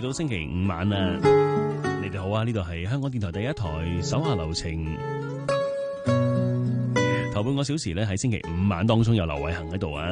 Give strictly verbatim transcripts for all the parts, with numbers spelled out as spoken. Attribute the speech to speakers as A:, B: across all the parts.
A: 到星期五晚啦，你哋好啊！呢度係香港電台第一台手下留情，頭半個小時咧喺星期五晚當中有劉偉恒喺度啊！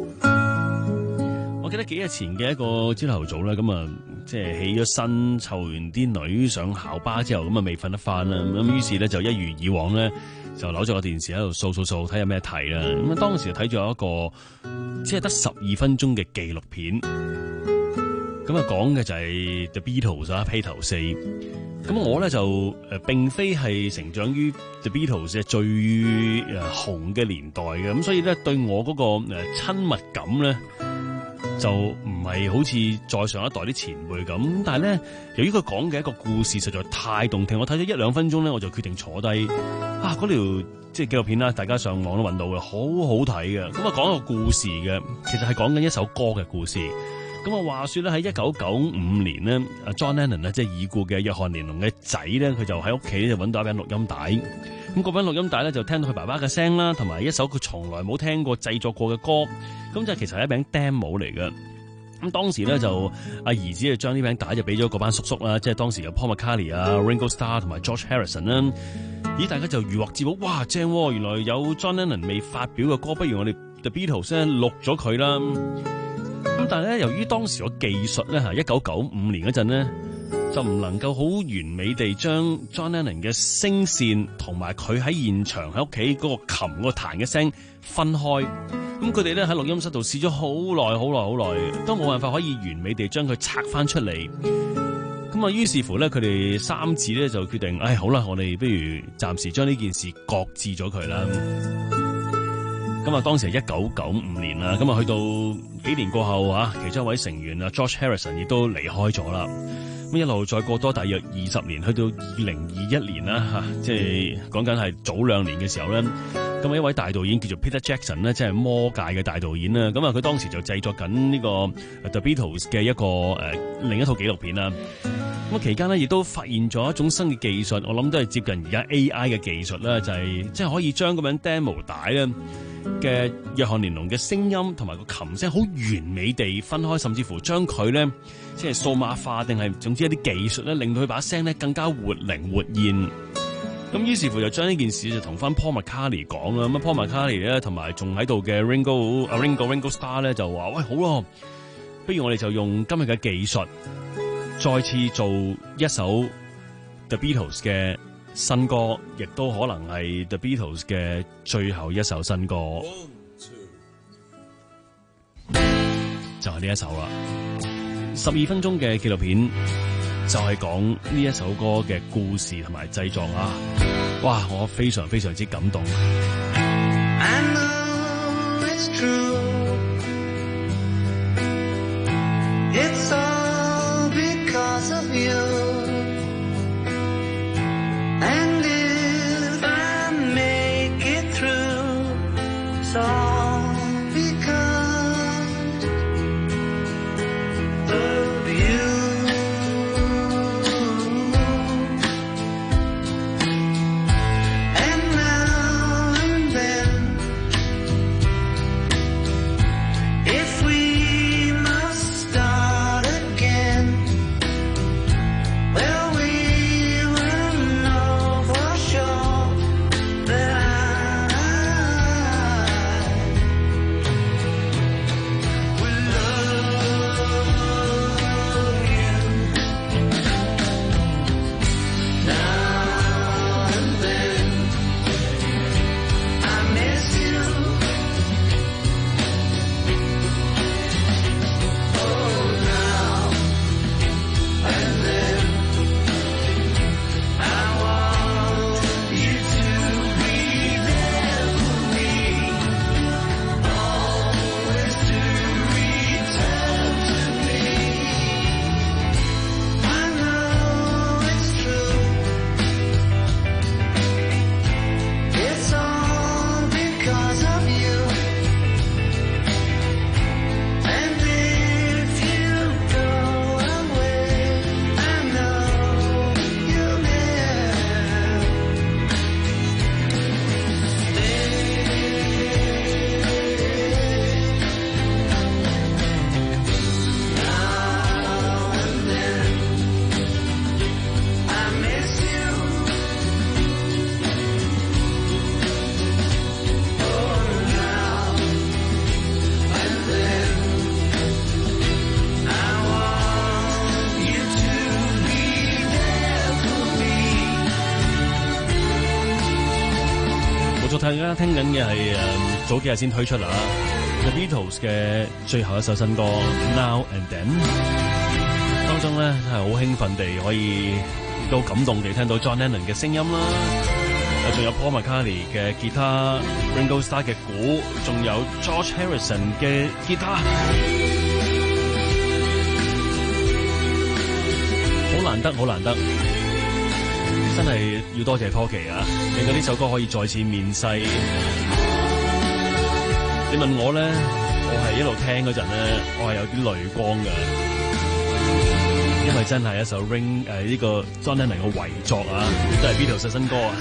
A: 我記得幾日前嘅一個朝頭早啦，咁啊即係起咗身，湊完啲女上校巴之後，咁啊未瞓得翻啦，咁於是咧就一如以往咧就扭咗個電視喺度掃掃掃睇下咩睇啦，咁啊當時睇咗一個即係得十二分鐘嘅紀錄片。咁啊，講嘅就係 The Beatles 啊，披頭四。咁我咧就誒、呃，並非係成長於 The Beatles 嘅最誒、呃、紅嘅年代嘅，咁所以咧對我嗰、那個誒、呃、親密感咧就唔係好似再上一代啲前輩咁。但係咧，由於佢講嘅一個故事實在太動聽，我睇咗一兩分鐘咧，我就決定坐低啊！嗰條即係紀錄片啦，大家上網都揾到嘅，好好睇嘅。咁啊，講一個故事嘅，其實係講緊一首歌嘅故事。咁啊，話說咧喺一九九五年咧，阿 John Lennon 咧即係已故嘅約翰連儂嘅仔咧，佢就喺屋企就揾到一柄錄音帶。咁嗰柄錄音帶咧就聽到佢爸爸嘅聲啦，同埋一首佢從來冇聽過製作過嘅歌。咁就其實係一柄 demo 嚟嘅。咁當時咧就阿兒子就將呢柄帶就俾咗嗰班叔叔啦，即係當時嘅 Paul McCartney 啊、Ringo Starr 同埋 George Harrison 啦。咦，大家就如獲至寶，哇正喎！原來有 John Lennon 未發表嘅歌，不如我哋 The Beatles 咧錄咗佢啦。咁但係咧，由於當時個技術咧吓，一九九五年嗰陣咧，就唔能夠好完美地將 John Lennon 嘅聲線同埋佢喺現場喺屋企嗰個琴嗰個彈嘅聲分開。咁佢哋咧喺錄音室度試咗好耐好耐好耐，都冇辦法可以完美地將佢拆翻出嚟。咁啊，於是乎咧，佢哋三子咧就決定，唉，好啦，我哋不如暫時將呢件事擱置咗佢啦。咁啊，當時係一九九五年啦，咁啊，去到幾年過後啊，其中一位成員啊 George Harrison 亦都離開咗啦。咁一路再過多大約二十年，去到二零二一年啦，吓、啊，即係講緊係早兩年嘅時候咧。咁啊，一位大導演叫做 Peter Jackson 咧，即係魔界嘅大導演啦。咁啊，佢當時就製作緊呢個 The Beatles 嘅一個誒、呃、另一套紀錄片啦。咁期間咧，亦都發現咗一種新嘅技術，我諗都係接近而家 A I 嘅技術啦，就係即係可以將咁樣 demo 帶咧嘅約翰連儂嘅聲音同埋個琴聲好完美地分開，甚至乎將佢咧即係數碼化，定係總之一啲技術咧，令到佢把聲咧更加活靈活現。咁於是乎就將呢件事就同翻 Paul McCartney 講啦。咁 Paul McCartney 咧同埋仲喺度嘅 Ringo 啊 Ringo Ringo Starr 咧就話：喂，好咯，不如我哋就用今日嘅技術，再次做一首 The Beatles 嘅新歌，亦都可能係 The Beatles 嘅最後一首新歌，就係呢一首啦。十二分鐘嘅紀錄片就係講呢一首歌嘅故事同埋製作啊！哇，我非常非常之感動。I know it's true. It's all because of you. And if I make it through, it's all because of you. And now and then, if we must start again, 錯，大家聽緊嘅係誒早幾日先推出啦 The Beatles 嘅最後一首新歌 Now and Then， 當中咧係好興奮地可以亦都感動地聽到 John Lennon 嘅聲音啦，仲有 Paul McCartney 嘅吉他 Ringo Starr 嘅鼓，仲有 George Harrison 嘅吉他，好難得好難得，真係要多謝 Toki 啊，令到呢首歌可以再次面世。你問我咧，我係一路聽嗰陣咧，我係有啲淚光嘅，因為真係一首 Ring 誒、呃、呢、這個 John Lennon 嘅遺作啊，都係 Beatles 嘅新歌啊。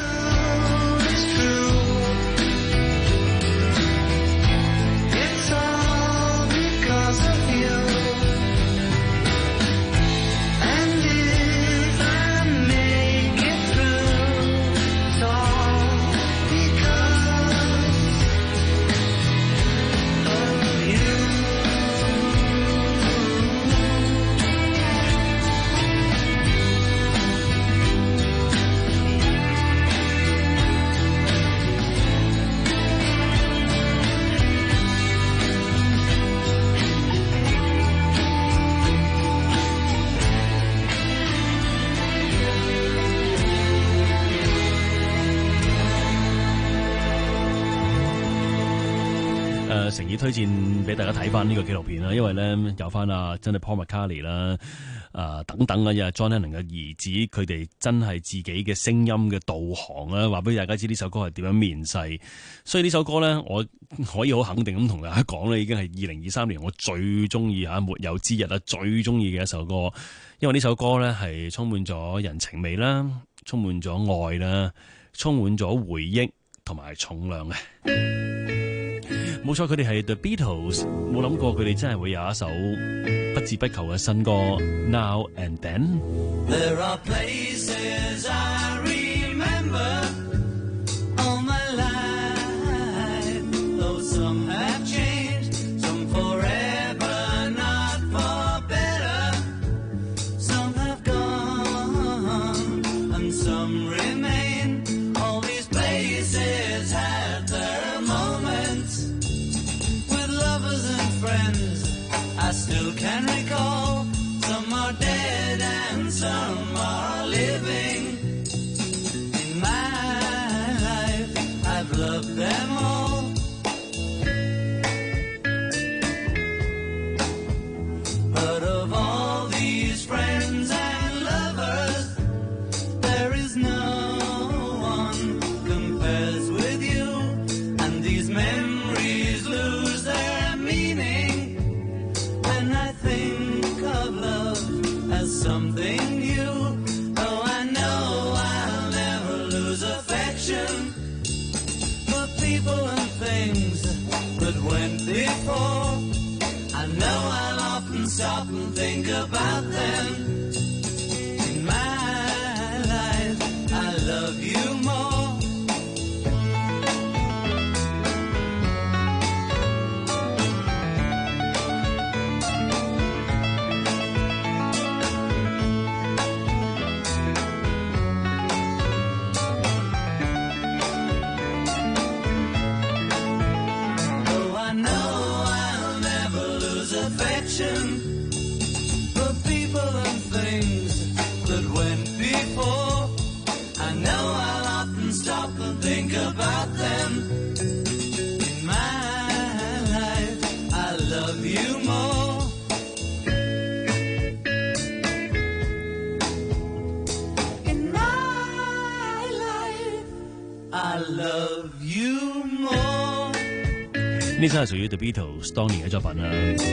A: 誠意推薦俾大家睇翻呢個紀錄片啦，因為咧有翻啊真係 Paul McCartney 啦、啊等等啊，又係 John Lennon 嘅兒子，佢哋真係自己嘅聲音嘅導航啦，話俾大家知呢首歌係點樣面世。所以呢首歌咧，我可以好肯定咁同大家講咧，已經係二零二三年我最中意嚇沒有之日啦，最中意嘅一首歌。因為呢首歌咧係充滿咗人情味啦，充滿咗愛啦，充滿咗回憶同埋重量嘅。冇錯，佢哋係 The Beatles， 冇諗過佢哋真係會有一首不折不扣嘅新歌 Now and Then。
B: There are places I remember all my life, though some have changed, some forever, not for better, some have gone and some remain. All these places had their moments friends I still can recall. Some are dead and some are living. In my life I've loved them all, but of all these friends and lovers there is no one compares with you, and these memories lose their meaning when I think of love as something new. Though I know I'll never lose affection for people and things that went before. I know I'll often stop and think about them. In my life I love you more. For people and things that went before, I know I'll often stop and think about them. In my life I love you more. In my life I love you more.
A: 呢首係屬於 The Beatles 當年嘅作品啦。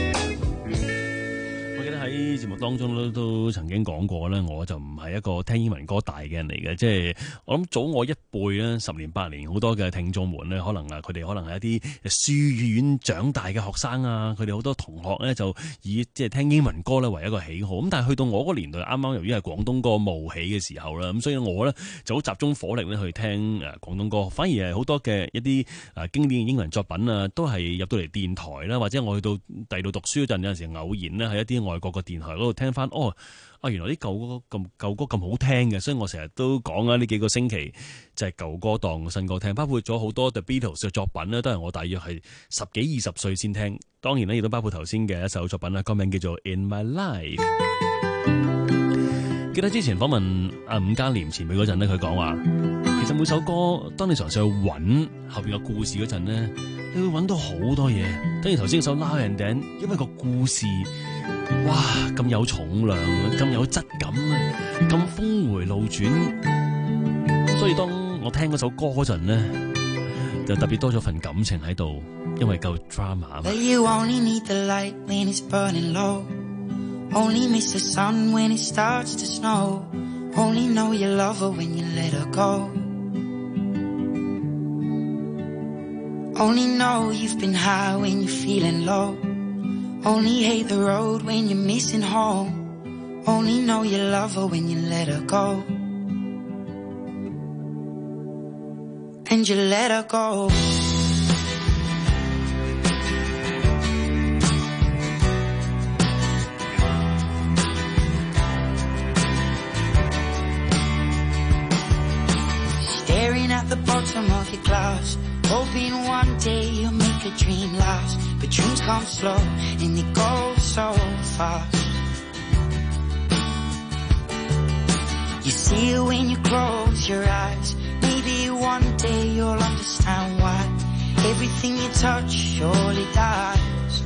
A: 喺節目當中都都曾經講過咧，我就唔係一個聽英文歌大嘅人嚟嘅，即係我諗早我一輩咧，十年八年好多嘅聽眾們咧，可能啊佢哋可能係一啲書院長大嘅學生啊，佢哋好多同學咧就以即係聽英文歌咧為一個喜好，咁但係去到我嗰個年代，啱啱由於係廣東歌冒起嘅時候啦，咁所以我咧就好集中火力咧去聽誒廣東歌，反而係好多嘅一啲誒經典嘅英文作品啊，都係入到嚟電台啦，或者我去到第度讀書嗰陣有陣時偶然咧喺一啲外國嘅電台嗰度聽翻，哦啊，原來啲舊歌咁舊歌咁好聽嘅，所以我成日都講啊，呢幾個星期就係舊歌檔新歌聽，包括咗好多 The Beatles 嘅作品咧，都係我大約係十幾二十歲先聽。當然咧，亦都包括頭先嘅一首作品啦，歌名叫做 In My Life。記得之前訪問阿伍嘉廉前輩嗰陣咧，佢講話，其實每首歌當你嘗試去揾後邊嘅故事嗰陣咧，你會揾到好多嘢。等於頭先嗰首 Now and Then，因為個故事哇咁有重量，咁有質感啊，咁峰回路轉，所以當我聽嗰首歌嗰陣咧，就特別多咗份感情喺度，因為夠 drama。
C: But you only need the light when it's burning low. Only miss the sun when it starts to snow. Only know you love her when you let her go. Only know you've been high when you're feeling low. Only hate the road when you're missing home. Only know you love her when you let her go. And you let her go. Staring at the bottom of your glass, hoping one day you'll make a dream last. But dreams come slow and they go so fast. You see it when you close your eyes. Maybe one day you'll understand why everything you touch surely dies.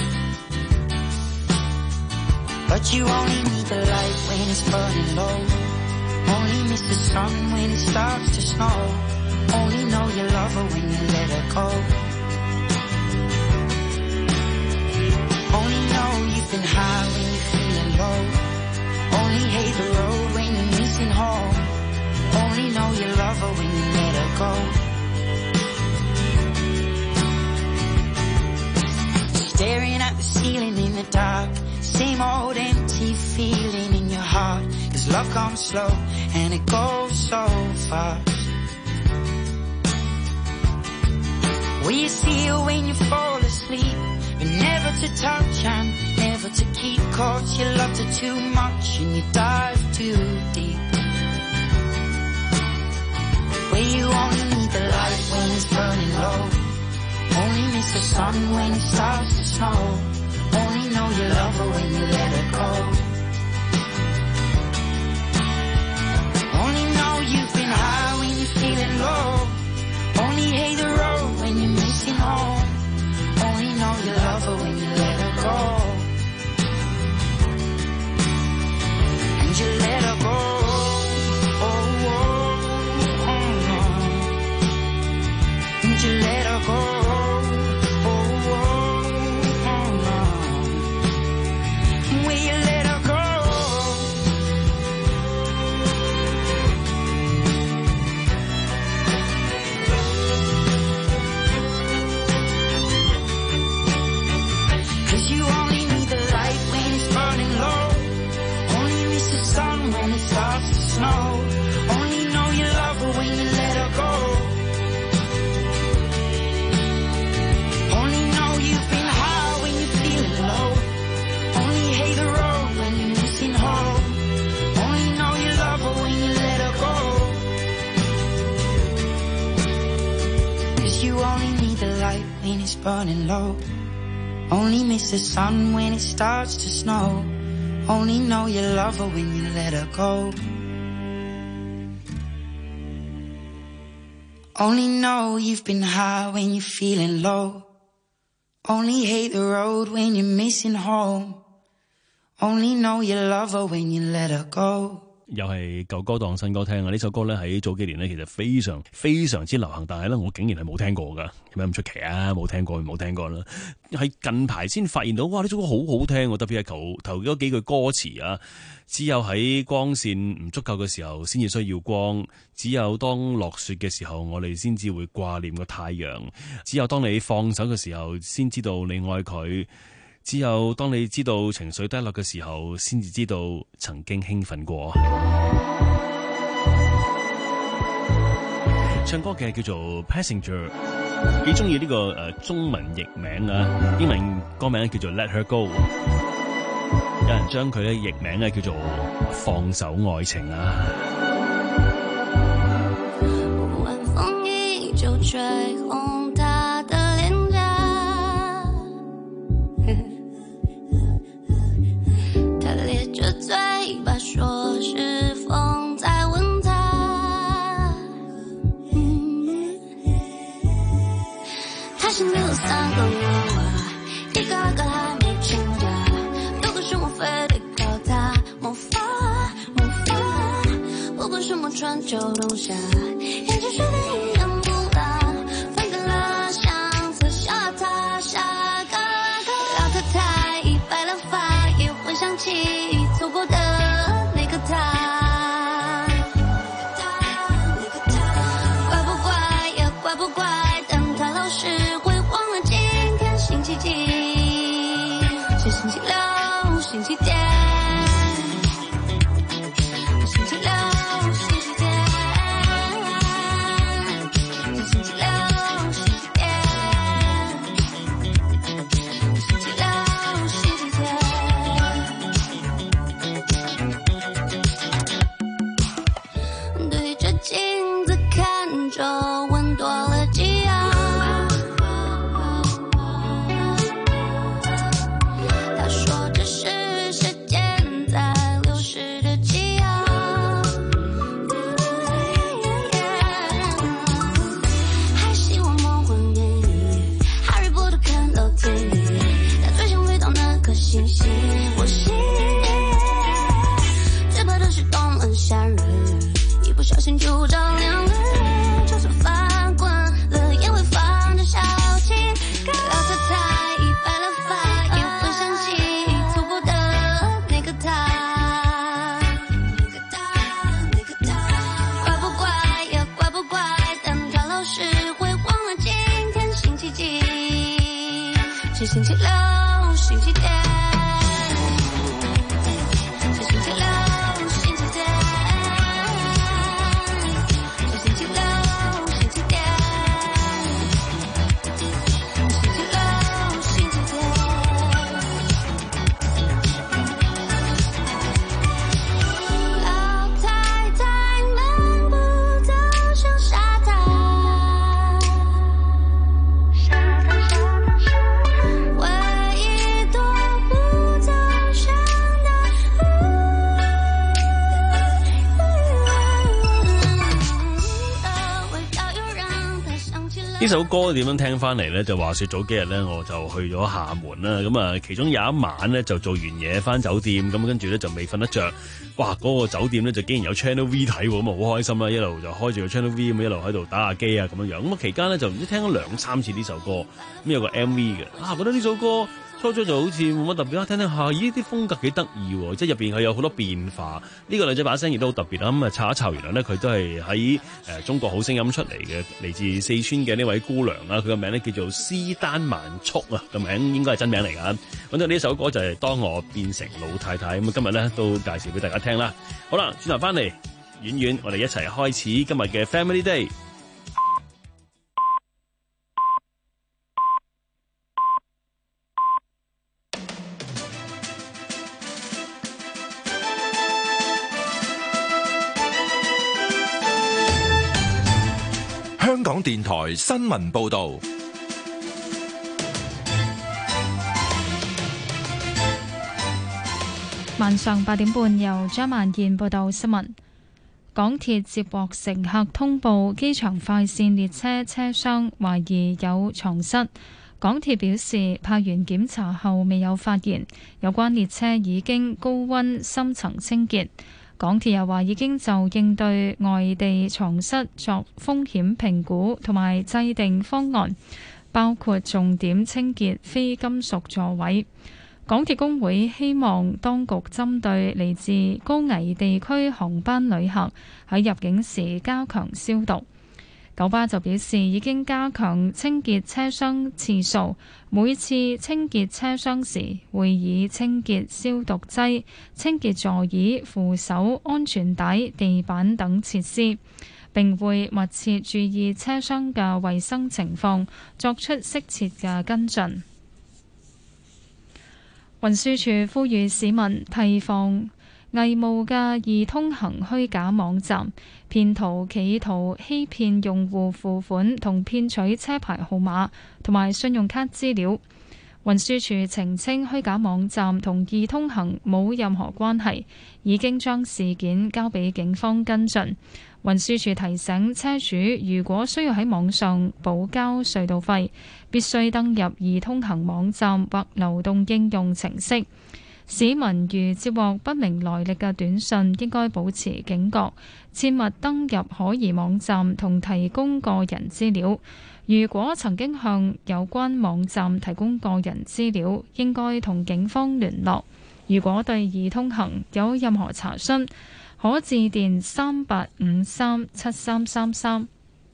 C: But you only need the light when it's burning low. Only miss the sun when it starts to snow. Only know you love her when you let her go. Only know you've been high when you're feeling low. Only hate the road when you're missing home. Only know you love her when you let her go. Staring at the ceiling in the dark, same old empty feeling in your heart. Cause love comes slow and it goes so fast. Will you see her when you fall asleep, but never to touch and never to keep? Cause you loved her too much and you dive too deep. Where you only need the light when it's burning low. Only miss the sun when it starts to snow. Only know you love her when you let her go. Only know you've been high when you're feeling low. Only hate the road when you're missing home. Only know you love her when you let her go. And you let her go. Oh, oh, oh, no. And you let her go. Oh, oh, oh, no. Will you let her go? Cause you only need the light when it's burning low. Only miss the sun when it starts to snow. Only know you love her when you let her go. Only know you've been high when you're feeling low. Only hate the road when you're missing home. Only know you love her when you let her go. Cause you only need the light when it's burning low. Only miss the sun when it starts to snow. Only know you love her when you let her go. Only know you've been high when you're feeling low. Only hate the road when you're missing home. Only know you love her when you let her go.
A: 又係舊歌當新歌聽啊！呢首歌咧喺早幾年咧其實非常非常之流行，但係咧我竟然係冇聽過噶，有咩咁出奇啊？冇聽過冇聽過啦，係近排先發現到，哇！呢首歌好好聽，特別係頭頭嗰幾句歌詞啊，只有喺光線唔足夠嘅時候先至需要光，只有當落雪嘅時候我哋先至會掛念個太陽，只有當你放手嘅時候先知道你愛佢。只有當你知道情緒低落嘅時候，先至知道曾經興奮過。唱歌嘅叫做 Passenger， 幾中意呢個誒中文譯名啊，英文歌名叫做 Let Her Go。 有人將佢咧譯名咧叫做放手愛情啊。
D: 晚風依舊吹紅他的臉頰，他咧着嘴巴說是風在吻他，他心裡有三個娃娃，一個二個還沒成家，如果是我非得靠他魔法魔法，不管什麼春秋冬夏，眼睛水的一樣不辣，分開了相思下他下個老太太已白了髮，也會想起錯過的那個他，乖不乖呀乖不乖，但他老是會忘了今天星期幾，是星期六星期天，星期六星期天，是星期六星期天，星期六星期天。对着镜子看皱纹多了几样，他說這是時間在流逝的跡象，還希望夢幻美麗，哈利波特看到天意，他最想飛到那顆星星，我心最怕的是冬冷夏日，一不小心就着涼了，就算翻滾了也會放着小氣，老太太已白了髮，也會想起錯過的那個他，乖不乖呀乖不乖，但他老是會忘了今天星期幾，是星期六星期天，是星期六星期天，是星期六星期天，星期六星期天。老太太漫步走向沙灘，沙灘沙灘沙灘，唯一躲不走上的味道又讓他想起了
A: 呢首歌點樣聽翻嚟呢？就話說早幾日呢，我就去咗廈門啦。咁啊，其中有一晚呢，就做完嘢翻酒店，咁跟住呢，就未瞓得着。哇！嗰、個酒店呢，就竟然有 Channel V 睇喎，咁啊好開心啦！一路就開住個 Channel V 咁一路喺度打下機啊咁樣樣。咁啊期間呢，就唔知聽咗兩三次呢首歌，咁有個 M V 嘅啊，覺得呢首歌初初就好似冇乜特別啦，聽聽下，咦啲風格幾得意喎，即係入邊佢有好多變化。呢、個女仔把聲亦都好特別啦。咁啊查一查，原來呢，佢都係喺誒中國好聲音出嚟嘅，嚟自四川嘅呢位姑娘啊，佢個名呢，叫做施丹曼速啊，個名應該係真名嚟㗎。咁就呢首歌就係當我變成老太太，咁今日呢，都介紹俾大家聽啦。好啦，轉頭翻嚟，遠遠我哋一齊開始今日嘅 Family Day。
E: 香港電台新聞報導，
F: 晚上八點半由張萬燕報道新聞。港鐵接獲乘客通報，機場快線列車車廂懷疑有床蝨。港鐵表示，派員檢查後未有發現，有關列車已經高溫深層清潔。港鐵又話已經就應對外地床蝨作風險評估同埋制定方案，包括重點清潔非金屬座位。港鐵工會希望當局針對嚟自高危地區航班旅客喺入境時加強消毒。九巴就表示已經加強清潔車廂次數，每次清潔車廂時會以清潔消毒劑清潔座椅、扶手、安全帶、地板等設施，並會密切注意車廂嘅衛生情況，作出適切嘅跟進。 運輸署呼籲市民提防偽冒嘅易通行虛假網站，騙徒企圖欺騙用戶付款同騙取車牌號碼同埋信用卡資料。運輸署澄清虛假網站同易通行冇任何關係，已經將事件交俾警方跟進。運輸署提醒車主，如果需要喺網上補交隧道費，必須登入易通行網站或流動應用程式。市民如接獲不明來歷嘅短訊，應該保持警覺，切勿登入可疑網站同提供個人資料。如果曾經向有關網站提供個人資料，應該同警方聯絡。如果對易通行有任何查詢，可致電三八五三七三三三。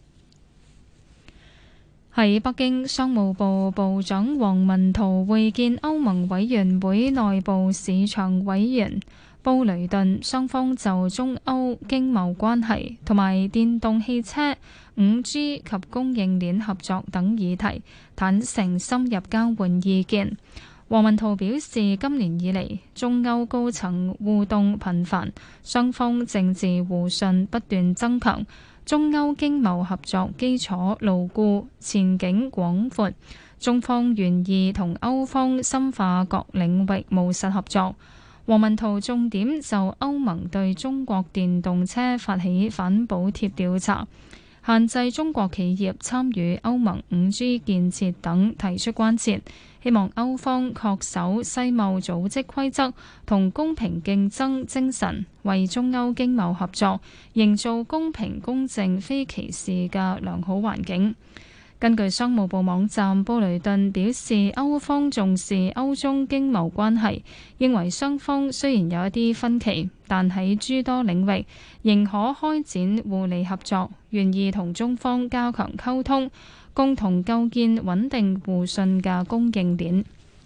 F: 喺北京，商務部部長王文濤會見歐盟委員會內部市場委員布雷頓，雙方就中歐經貿關係同埋電動汽車、五 G 及供應鏈合作等議題坦誠深入交換意見。王文濤表示，今年以嚟，中歐高層互動頻繁，雙方政治互信不斷增強，中歐經貿合作基礎牢固，前景廣闊。中方願意同歐方深化各領域務實合作。王文濤重點就歐盟對中國電動車發起反補貼調查、限制中國企業參與歐盟五 G 建設等提出關切，希望歐方恪守世貿組織規則同公平競爭精神，為中歐經貿合作營造公平公正非歧視嘅良好環境。根據商務部網站，布雷頓表示，歐方重視歐中經貿關係，認為雙方雖然有一啲分歧，但喺諸多領域仍可開展互利合作，願意同中方加強溝通，共同構建穩定互信嘅供應鏈。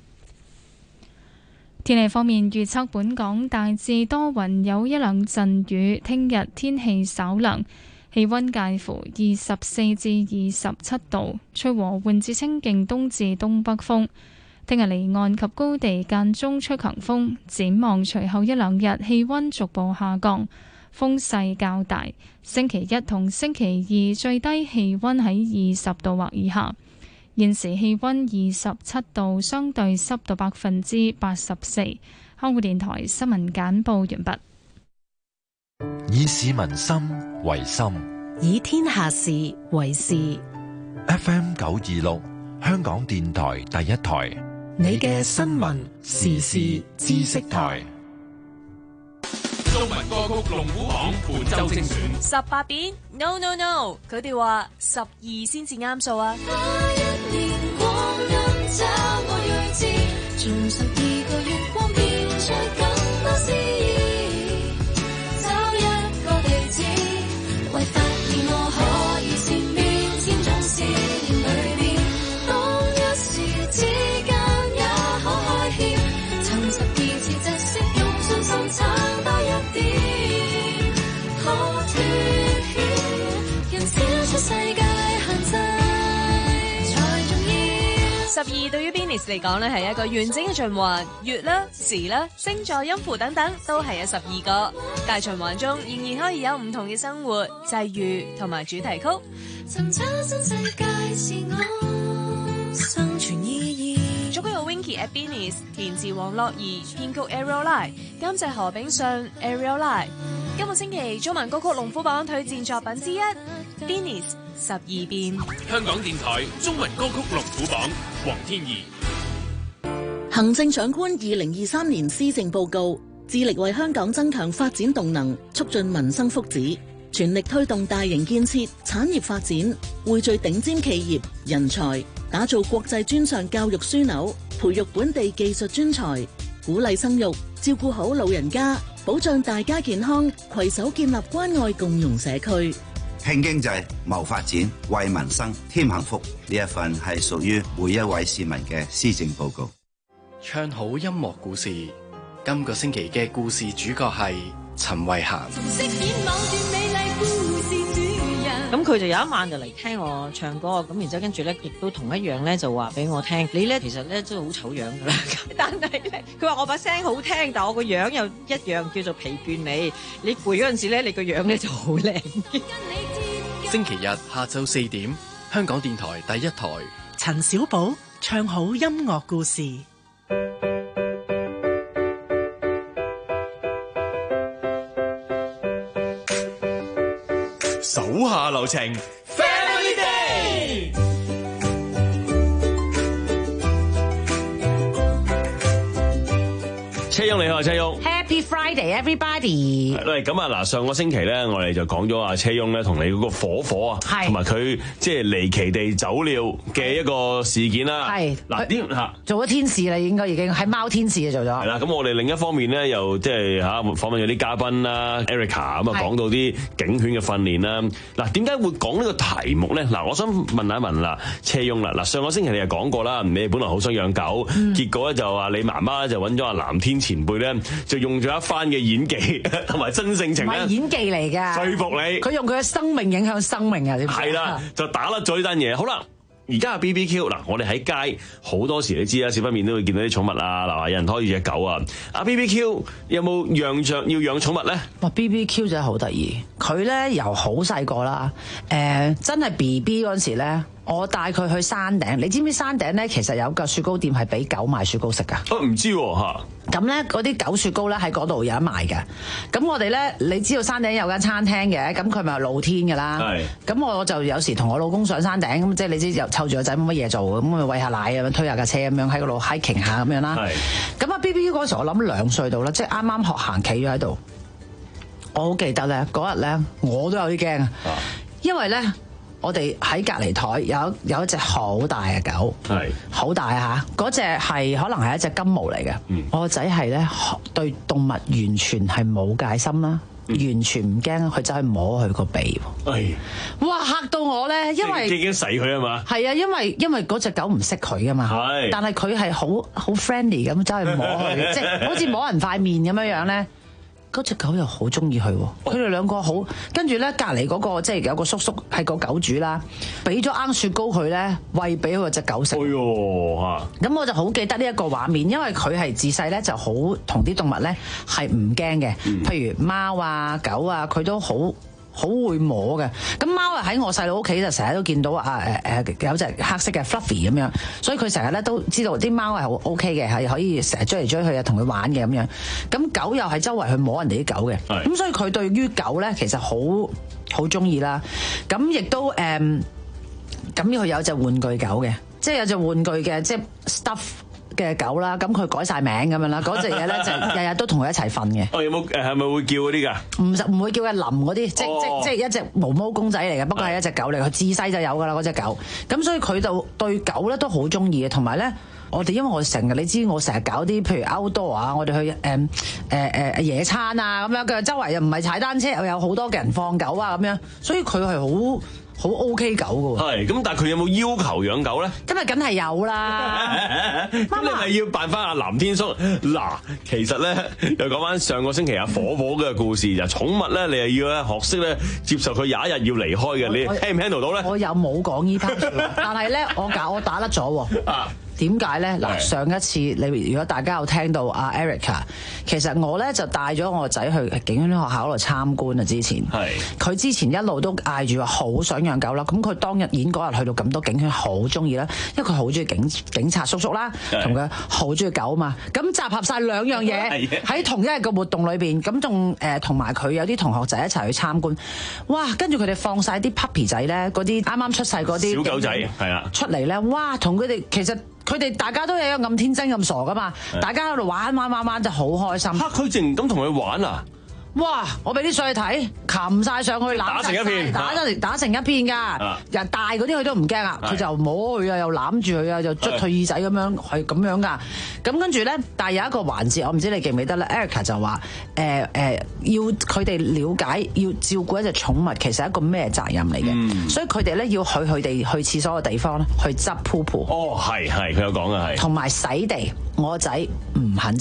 F: 天氣方面預測，本港大致多雲，有一兩陣雨，聽日天氣稍涼。氣溫介乎二十四至二十七度，吹和緩至清勁東至東北風。聽日離岸及高地間中吹強風，展望隨後一兩日氣溫逐步下降，風勢較大。星期一同星期二最低氣溫喺二十度或以下。現時氣溫二十七度，相對濕度百分之八十四。香港電台新聞簡報完畢。
E: 以市民心為心，
G: 以天下事為事。
E: F M 九二六，香港電台第一台，
G: 你嘅新聞時事知識台。
H: 中文歌曲龍虎榜本周精選，
I: 十八變 No No No， 佢哋話十二先至啱數啊。
D: 那一年光陰找我睿智，從十二個月光變出更多詩意。為發現我可以善變，千種試驗裏面，當一時之間也可開竅，曾十二次窒息，用信心撐多一點，可脫險，人超出世界限制才重要。
I: 十二對於 Bennis 嚟講呢係一個完整嘅循環，月啦、時啦、星座、音符等等都係有十二個。大循環中仍然可以有唔同嘅生活際遇同埋主題曲。
D: 尋找新世界是我生存意義。
I: 作曲有 Winky at Bennis， 填詞黃樂兒，編曲 Ariel Lai， 監製何炳信 Ariel Lai。今個星期中文歌曲龍虎榜推薦作品之一 Bennis 十二變。
H: 香港電台中文歌曲龍虎榜，黃天怡。
J: 行政長官二零二三年施政報告，致力為香港增強發展動能，促進民生福祉，全力推動大型建設、產業發展，匯聚頂尖企業人才，打造國際專上教育樞紐，培育本地技術專才，鼓勵生育，照顧好老人家，保障大家健康，攜手建立關愛共融社區。
K: 拼經濟、謀發展、為民生添幸福，呢一份係屬於每一位市民嘅施政報告。
L: 唱好音樂故事，今個星期嘅故事主角係陳慧嫻。
M: 咁佢就有一晚就嚟聽我唱歌，咁然之後跟住咧亦都同一樣咧就話俾我聽，你咧其實咧真係好醜樣㗎啦，但係咧佢話我把聲好聽，但我個樣又一樣叫做疲倦你，你攰嗰陣時咧你個樣咧就好靚。
L: 星期日下晝四點，香港電台第一台，
G: 陳小寶唱好音樂故事。
H: 手下留情 ，Family Day。
A: 車翁你好啊，車翁。
N: Happy Friday, everybody！
A: 喂，咁啊嗱，上個星期咧，我哋就講咗阿車翁咧同你嗰個火火啊，
N: 係
A: 同埋佢即係離奇地走了嘅一個事件啦。
N: 係
A: 嗱，點嚇
N: 做咗天使啦，應該已經係貓天使啊，做咗。
A: 係啦，咁我哋另一方面咧，又即係嚇訪問咗啲嘉賓啦 ，Erica 咁啊，講到啲警犬嘅訓練啦。嗱，點解會講呢個題目咧？嗱，我想問下一問啦，車翁啦，嗱，上個星期你又講過啦，你本來好想養狗，
N: 嗯、
A: 結果咧就話你媽媽就揾咗阿藍天前輩咧，就用咗一番嘅演技同埋真性情咧，
N: 唔係演技嚟㗎，
A: 說服你。
N: 佢用佢嘅生命影響生命啊！點
A: 係啦，就打甩咗呢單嘢。好啦，而家係 B B Q 嗱，我哋喺街好多時你知啦，小分面都會見到啲寵物啊，嗱，有人拖住隻狗啊。阿 B B Q 有冇養着要養寵物咧？
N: 哇 ！B B Q 真係好得意，佢咧由好細個啦，誒、呃、真係 B B 嗰陣時咧。我帶佢去山頂，你知唔知山頂咧其實有個雪糕店係俾狗賣雪糕食㗎？
A: 我唔知喎嚇。
N: 咁咧嗰啲狗雪糕咧喺嗰度有得賣嘅。咁我哋咧，你知道山頂有間餐廳嘅，咁佢咪露天㗎啦。係。咁我就有時同我老公上山頂，咁即係你知又湊住個仔冇乜嘢做，咁咪餵下奶咁樣，推下架車咁樣喺嗰度 hiking 下咁樣啦。係。咁啊 B B Q 嗰時我諗兩歲到啦，即係啱啱學行，企咗喺度。我好記得咧，嗰日咧我都有啲驚啊，因為咧。我哋喺隔離台有有一隻好大嘅狗，係好大嚇，嗰隻係可能係一隻金毛嚟嘅。嗯、我個仔係咧對動物完全係冇戒心啦，嗯、完全唔驚，佢走去摸佢個鼻。係，哇嚇到我咧，因為
A: 已經洗佢啊嘛。係
N: 啊，因為因為嗰隻狗唔識佢噶嘛，係，但係佢係好好 friendly 咁走去摸佢，即係好似摸人塊面咁樣樣咧。嗰隻狗又好中意佢喎，佢哋兩個好，跟住咧隔離嗰個即係有個叔叔係個狗主啦，俾咗罌雪糕佢咧，餵俾佢隻狗食。哎呦嚇！咁我就好記得呢一個畫面，因為佢係自細咧就好同啲動物咧係唔驚嘅，譬如貓啊狗啊，佢都好。好會摸嘅，咁貓啊喺我細佬屋企就成日都見到啊誒誒有隻黑色嘅 Fluffy 咁樣，所以佢成日咧都知道啲貓係好 OK 嘅，係可以成日追嚟追去啊，同佢玩嘅咁樣。咁狗又係周圍去摸人哋啲狗嘅，咁所以佢對於狗咧其實好好中意啦。咁亦都誒，咁佢有隻玩具狗嘅，即係有隻玩具嘅即係 stuff嘅狗啦，咁佢改晒名咁樣啦，嗰隻嘢咧就日日都同佢一齊瞓嘅。哦，有冇誒係咪會叫嗰啲㗎？唔唔會叫佢淋嗰啲，即、哦、即即係一隻毛毛公仔嚟嘅，不過係一隻狗嚟，佢自細就有㗎啦嗰隻狗。咁所以佢就對狗咧都好中意嘅，同埋咧我哋因為我成日你知我成日搞啲譬如 outdoor 啊，我哋去誒誒誒野餐啊咁樣嘅，周圍又唔係踩單車，又有好多嘅人放狗啊咁樣，所以佢係好。好 OK 狗㗎喎，係咁，但係佢有冇要求養狗咧？今日梗係有啦。咁你咪要扮翻阿藍天叔嗱，其實咧又講翻上個星期阿火火嘅故事，就寵物咧，你又要咧學識咧接受佢有一日要離開嘅，你 handle 唔 handle 到咧？我有冇講呢 part，但係咧我搞我打甩咗喎。啊點解咧？嗱，上一次你如果大家有聽到阿 Erica， 其實我咧就帶咗我個仔去警犬學校嗰度參觀啊。之前係佢之前一路都嗌住話好想養狗啦。咁佢當日演嗰日去到咁多警犬，好中意啦，因為佢好中意警警察叔叔啦，同佢好中意狗嘛。咁集合晒兩樣嘢喺同一日嘅活動裏邊，咁仲誒同埋佢有啲同學仔一齊去參觀。哇！跟住佢哋放晒啲 puppy 仔咧，嗰啲啱啱出世嗰啲小狗仔係啊出嚟咧，哇！同佢哋其實。佢哋大家都係咁天真咁傻噶嘛，大家喺度玩玩玩玩就好開心。嚇！佢淨咁同佢玩啊！哇！我俾啲相去睇，擒晒上去打成一片，打成打成一片㗎。人大嗰啲佢都唔驚啊，佢就摸佢啊，又攬住佢啊，又捽佢耳仔咁樣，係咁樣㗎。咁跟住咧，但係有一個環節，我唔知你記唔記得咧 Erica 就話誒誒，要佢哋了解，要照顧一隻寵物，其實係一個咩責任嚟嘅。嗯、所以佢哋咧要去佢哋去廁所嘅地方咧，去執 poo poo。哦，係係，佢有講嘅係。同埋洗地，我個仔唔肯執。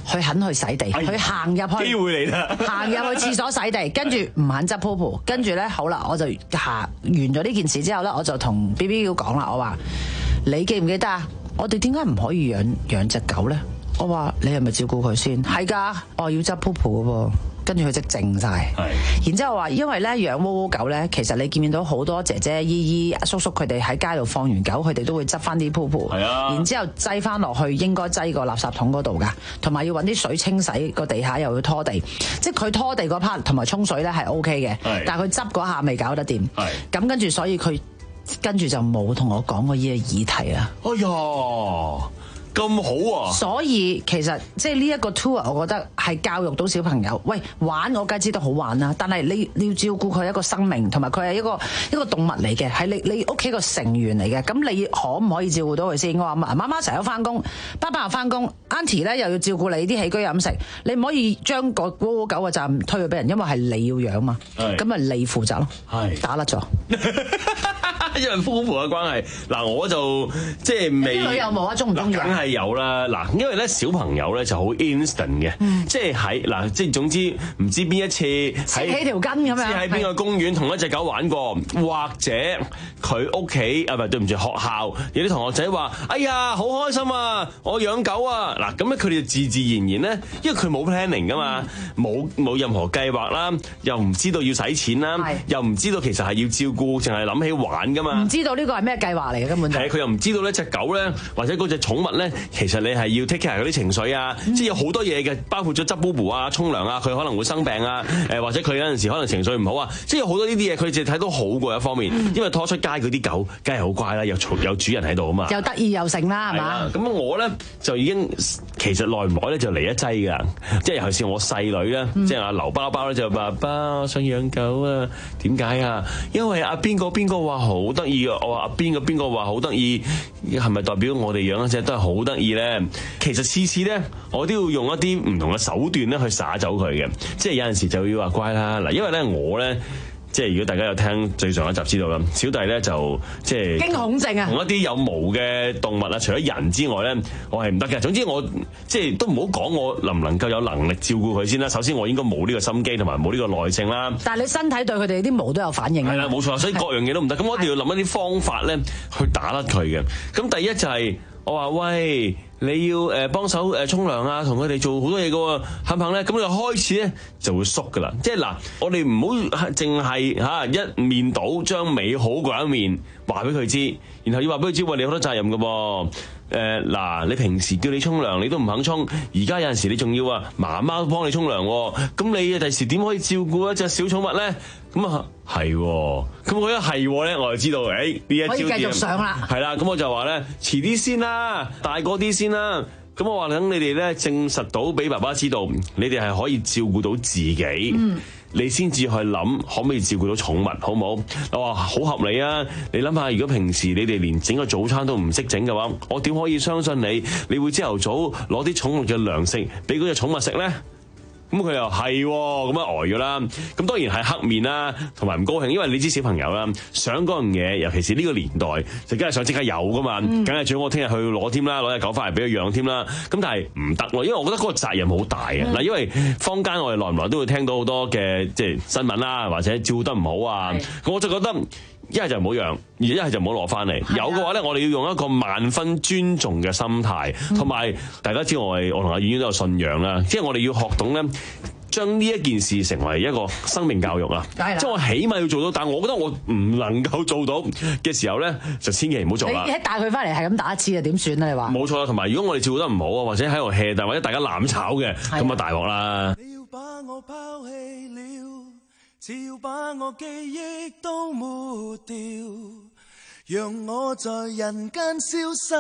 N: 佢肯去洗地，佢行入去，
A: 機會嚟啦，
N: 行入去廁所洗地，跟住唔肯執 popo，跟住咧好啦，我就行完咗呢件事之後咧，我就同 B B 講啦，我話你記唔記得啊？我哋點解唔可以養養隻狗咧？我話你係咪照顧佢先？係㗎，我要執 popo 嘅噃。跟住佢即靜晒，然之後話，因為咧養窩窩狗咧，其實你見唔見到好多姐姐姨姨叔叔佢哋喺街度放完狗，佢哋都會執翻啲 popo，然之後擠翻落去應該擠個垃圾桶嗰度㗎，同埋要揾啲水清洗個地下，又要拖地，即係佢拖地嗰 part 同埋沖水咧係 O K 嘅，但係佢執嗰下未搞得掂，咁跟住所以佢跟住就冇同我講過呢個議題啊。
A: 哎呀！咁好啊！
N: 所以其實即係呢一個 tour， 我覺得係教育到小朋友。喂，玩我梗係知道好玩啦，但係你你要照顧佢一個生命，同埋佢係一個一個動物嚟嘅，係你你屋企個成員嚟嘅。咁你可唔可以照顧到佢先？我話媽媽成日都翻工，爸爸又翻工 ，Auntie 咧又要照顧你啲起居飲食，你唔可以將個窩窩狗嘅責任推去俾人，因為係你要養嘛。咁咪你負責咯。係打甩咗。
A: 因為夫婦嘅關係，嗱我就即係未。
N: 女有冇啊？中唔中意？
A: 梗係有啦。嗱，因為咧小朋友咧就好 instant 嘅，
N: 嗯、
A: 即係喺嗱，即係總之唔知邊一次喺
N: 起條筋咁樣，
A: 即係喺邊個公園同一隻狗玩過，或者佢屋企啊，唔係對唔住學校有啲同學仔話：哎呀，好開心啊！我養狗啊！嗱，咁咧佢哋就自自然然咧，因為佢冇 planning 噶嘛，冇冇、嗯、任何計劃啦，又唔知道要使錢啦，又唔知道其實係要照顧，淨係諗起玩噶嘛，
N: 唔知道呢個係咩計劃嚟嘅根本就係
A: 佢又唔知道呢隻狗咧，或者嗰隻寵物咧，其實你係要 take care 嗰啲情緒啊，嗯、即係有好多嘢嘅，包括咗執 boo boo 啊、沖涼啊，佢可能會生病啊，誒或者佢有陣時可能情緒唔好啊，即係有好多呢啲嘢，佢哋睇到好過一方面，嗯、因為拖出街嗰啲狗，梗係好乖啦，有有主人喺度啊嘛，
N: 又得意又成啦，係嘛？
A: 咁我咧就已經其實耐唔耐咧就嚟一劑㗎，即係尤其是我細女咧，嗯、即係阿劉包包咧就話：爸爸，我想養狗啊！點解啊？因為阿邊個邊個話好得意啊！我話阿邊個邊個話好得意，係咪代表我哋養一隻都係好得意咧？其實次次咧，我都要用一啲唔同嘅手段咧去耍走佢嘅，即係有陣時就要話乖啦。嗱，因為咧我咧。即係如果大家有聽最上一集知道啦，小弟咧就即係
N: 驚恐症啊，
A: 同一啲有毛嘅動物啊，除咗人之外咧，我係唔得嘅。總之我即係都唔好講我能唔能夠有能力照顧佢先啦。首先我應該冇呢個心機同埋冇呢個耐性啦。
N: 但係你身體對佢哋啲毛都有反應。
A: 係啦，冇錯，所以各樣嘢都唔得。咁我一定要諗一啲方法咧去打甩佢嘅。咁第一就係我話喂。你要誒幫手誒沖涼啊，同佢哋做好多嘢嘅喎，肯唔肯咧？咁就開始咧就會縮噶啦。即係嗱，我哋唔好淨係嚇一面倒將美好嗰一面話俾佢知，然後要話俾佢知，喂，你好多責任嘅噃。誒嗱，你平時叫你沖涼，你都唔肯沖，而家有陣時你仲要啊媽媽幫你沖涼喎，咁你第時點可以照顧一隻小寵物咧？咁啊係，咁我一係咧，我就知道，誒呢一招
N: 可以繼續上啦，
A: 係啦，咁我就話咧，遲啲先啦，大個啲先啦。咁我話等你哋咧證實到俾爸爸知道，你哋係可以照顧到自己，嗯、你先至去諗可唔可以照顧到寵物，好唔好？我話好合理啊！你諗下，如果平時你哋連整個早餐都唔識整嘅話，我點可以相信你？你會朝頭早攞啲寵物嘅糧食俾嗰隻寵物食咧？咁佢又係咁樣呆咗啦，咁當然係黑面啦，同埋唔高興，因為你知小朋友啦，想嗰樣嘢，尤其是呢個年代，就梗係想即刻有噶嘛，梗係最好我聽日去攞添啦，攞隻狗翻嚟俾佢養添啦。咁但係唔得咯，因為我覺得嗰個責任好大啊。嗱、嗯，因為坊間我哋耐唔耐都會聽到好多嘅即係新聞啦，或者照顧得唔好啊，咁我就覺得。一係就唔好養，而一係就唔好攞翻嚟。有嘅話咧，我哋要用一個萬分尊重嘅心態，同埋、嗯、大家知道我係我同阿婉婉都有信仰啦，即係我哋要學懂咧，將呢一件事成為一個生命教育啊！即係我起碼要做到，但係我覺得我唔能夠做到嘅時候咧，就千祈唔好做啦。
N: 你一帶佢翻嚟係咁打一次啊，點算啊？你話冇
A: 錯啦，同埋如果我哋照顧得唔好啊，或者喺度 hea，但或者大家攬炒嘅，咁啊大鑊啦！你要把我拋棄了。只要把我記憶都抹掉，讓我在人間消失。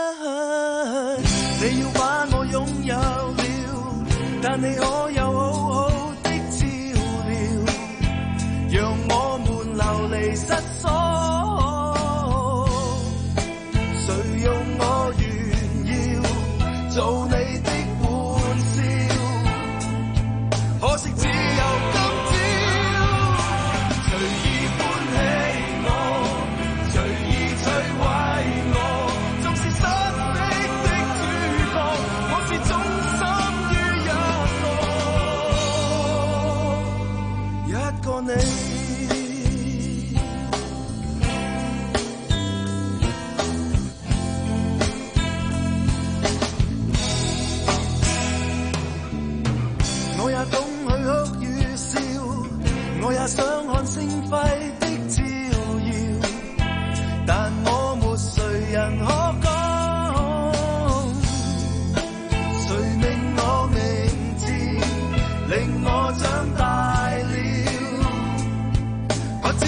A: 你要把我擁有了，但你可有好好的照料，讓我們流離失所。誰用我炫耀做你的玩笑？可惜只有今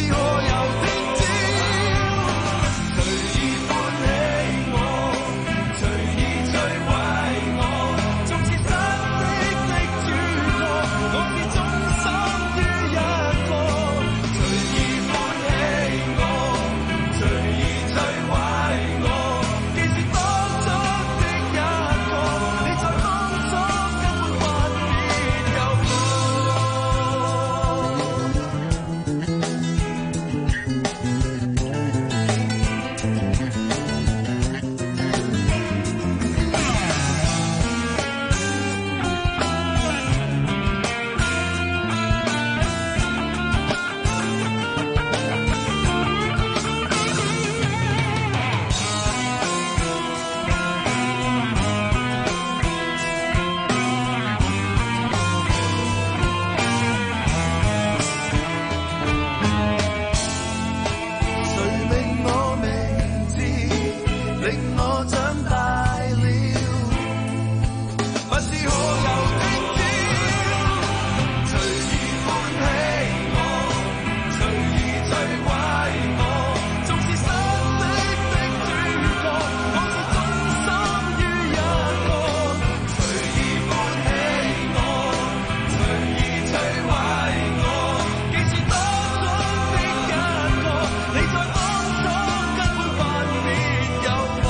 B: 可有聽朝？隨意歡喜我，隨意摧毀我，縱是失色的主角，我始終心於一個。隨意歡喜我，隨意摧毀我，既是當初的一個，你在當初根本還別有我。誰命我名字，令我長大了？不知可有聽朝？隨意歡喜我，隨意摧毀我，縱是失色的主角，我始終心於一個。隨意歡喜我，隨意摧毀我，既是當初的一個，你在當初根本還別有我。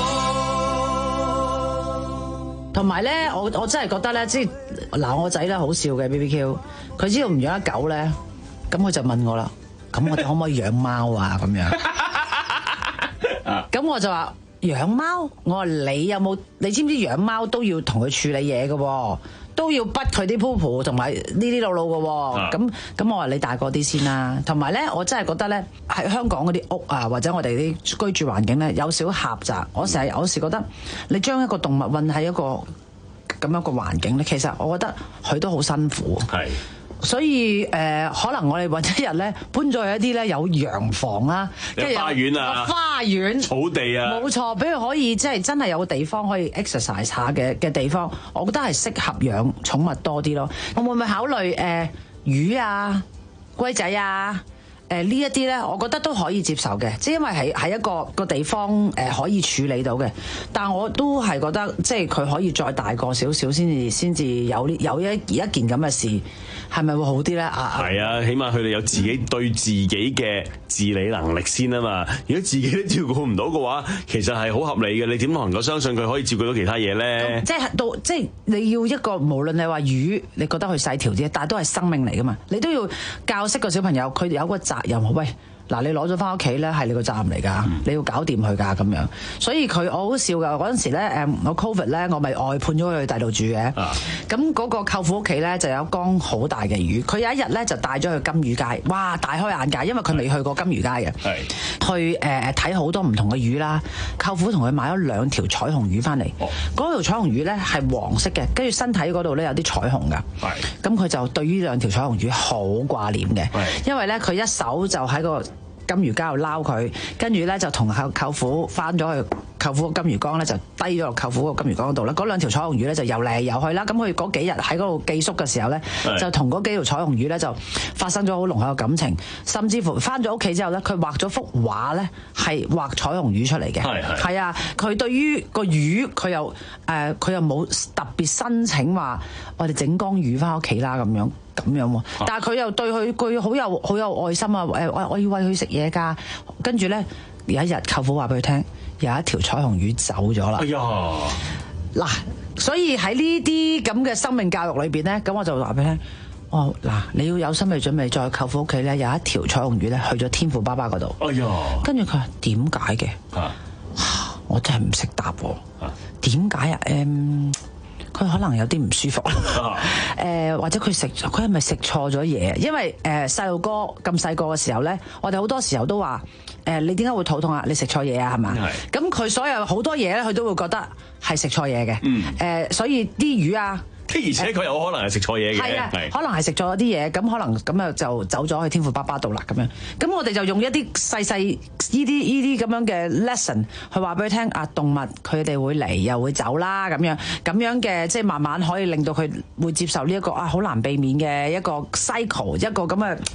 N: 同埋咧，我我真係覺得咧，即係嗱，我仔咧好笑嘅 B B Q， 佢知道唔養得狗咧，咁佢就問我啦，咁我哋可唔可以養貓啊？咁樣，咁我就話養貓，我話你有冇？你知唔知養貓都要同佢處理嘢嘅喎，都要滗佢啲 poop 同埋呢啲路路嘅喎。咁咁我話你大個啲先啦。同埋咧，我真係覺得咧，喺香港嗰啲屋啊，或者我哋啲居住環境咧，有少狹窄。我成日有時覺得，你將一個動物韞喺一個咁樣個環境咧，其實我覺得佢都好辛苦。
A: 係。
N: 所以誒、呃，可能我哋揾一日咧，搬咗去一啲咧有洋房啦，
A: 有花園啊，
N: 花園、
A: 草地啊，
N: 冇錯，俾佢可以即係真係有個地方可以 exercise 下嘅嘅地方，我覺得係適合養寵物多啲咯。我會唔會考慮誒、呃、魚啊、龜仔啊？誒呢一啲咧，我覺得都可以接受嘅，即係因為係係一個個地方誒、呃、可以處理到嘅。但我都係覺得，即係佢可以再大個少少先至先至有呢有一一件咁嘅事，係咪會好啲咧？啊，
A: 係啊，起碼佢哋有自己對自己嘅自理能力先啊嘛。如果自己都照顧唔到嘅話，其實係好合理嘅。你點能夠相信佢可以照顧到其他嘢咧？
N: 即係到即係你要一個，無論你話魚，你覺得佢細條啲，但係都係生命嚟噶嘛。你都要教識個小朋友，佢哋有個責任。喂，嗱，你攞咗翻屋企咧，係你個責任嚟㗎，你要搞掂佢㗎咁樣。所以佢我好笑㗎，嗰陣時咧，誒我 Covid 咧，我咪外判咗佢去第度住嘅。咁嗰個舅父屋企咧就有一缸好大嘅魚，佢有一日咧就帶咗去金魚街，哇！大開眼界，因為佢未去過金魚街嘅。係。去誒睇好多唔同嘅魚啦，舅父同佢買咗兩條彩虹魚翻嚟。哦。嗰條彩虹魚咧係黃色嘅，跟住身體嗰度咧有啲彩虹㗎。係。咁佢就對於兩條彩虹魚好掛念嘅。係。因為咧佢一手就喺個金魚缸度撈佢，跟住咧就同舅舅父翻咗去舅父個金魚缸咧，就低咗落舅父個金魚缸度啦。嗰兩條彩虹魚咧就游嚟游去啦。咁佢嗰幾日喺嗰度寄宿嘅時候咧，就同嗰幾條彩虹魚咧就發生咗好濃厚嘅感情，甚至乎翻咗屋企之後咧，佢畫咗幅畫咧係畫彩虹魚出嚟嘅。係係係啊！佢對於個魚佢又誒佢又冇特別申請話我哋整缸魚翻屋企啦咁樣。咁樣喎，但係佢又對佢佢好有好有愛心啊！誒，我我要餵佢食嘢㗎。跟住咧有一日，舅父話俾佢聽，有一條彩虹魚走咗啦。哎呀！嗱，所以喺呢啲咁嘅生命教育裏邊咧，咁我就話俾佢聽，哦嗱，你要有心理準備，在舅父屋企咧有一條彩虹魚咧去咗天父爸爸嗰度。哎呀！跟住佢話點解嘅？啊！我真係唔識答喎。點解啊？誒、嗯。佢可能有啲唔舒服，誒、呃、或者佢食佢係咪食錯咗嘢？因為誒細路哥咁細個嘅時候咧，我哋好多時候都話誒、呃、你點解會肚痛啊？你食錯嘢啊？係嘛？咁佢所有好多嘢咧，佢都會覺得係食錯嘢嘅。誒、嗯呃，所以啲魚啊。
A: 的而且佢有可能係食錯嘢嘅，
N: 係啊，可能係食咗啲嘢，咁可能咁啊就走咗去天父爸爸度啦咁樣。咁我哋就用一啲細細呢啲呢啲咁樣嘅 lesson 去話俾佢聽啊，動物佢哋會嚟又會走啦咁樣，咁樣嘅即係慢慢可以令到佢會接受呢、這、一個啊好難避免嘅一個 cycle， 一個咁嘅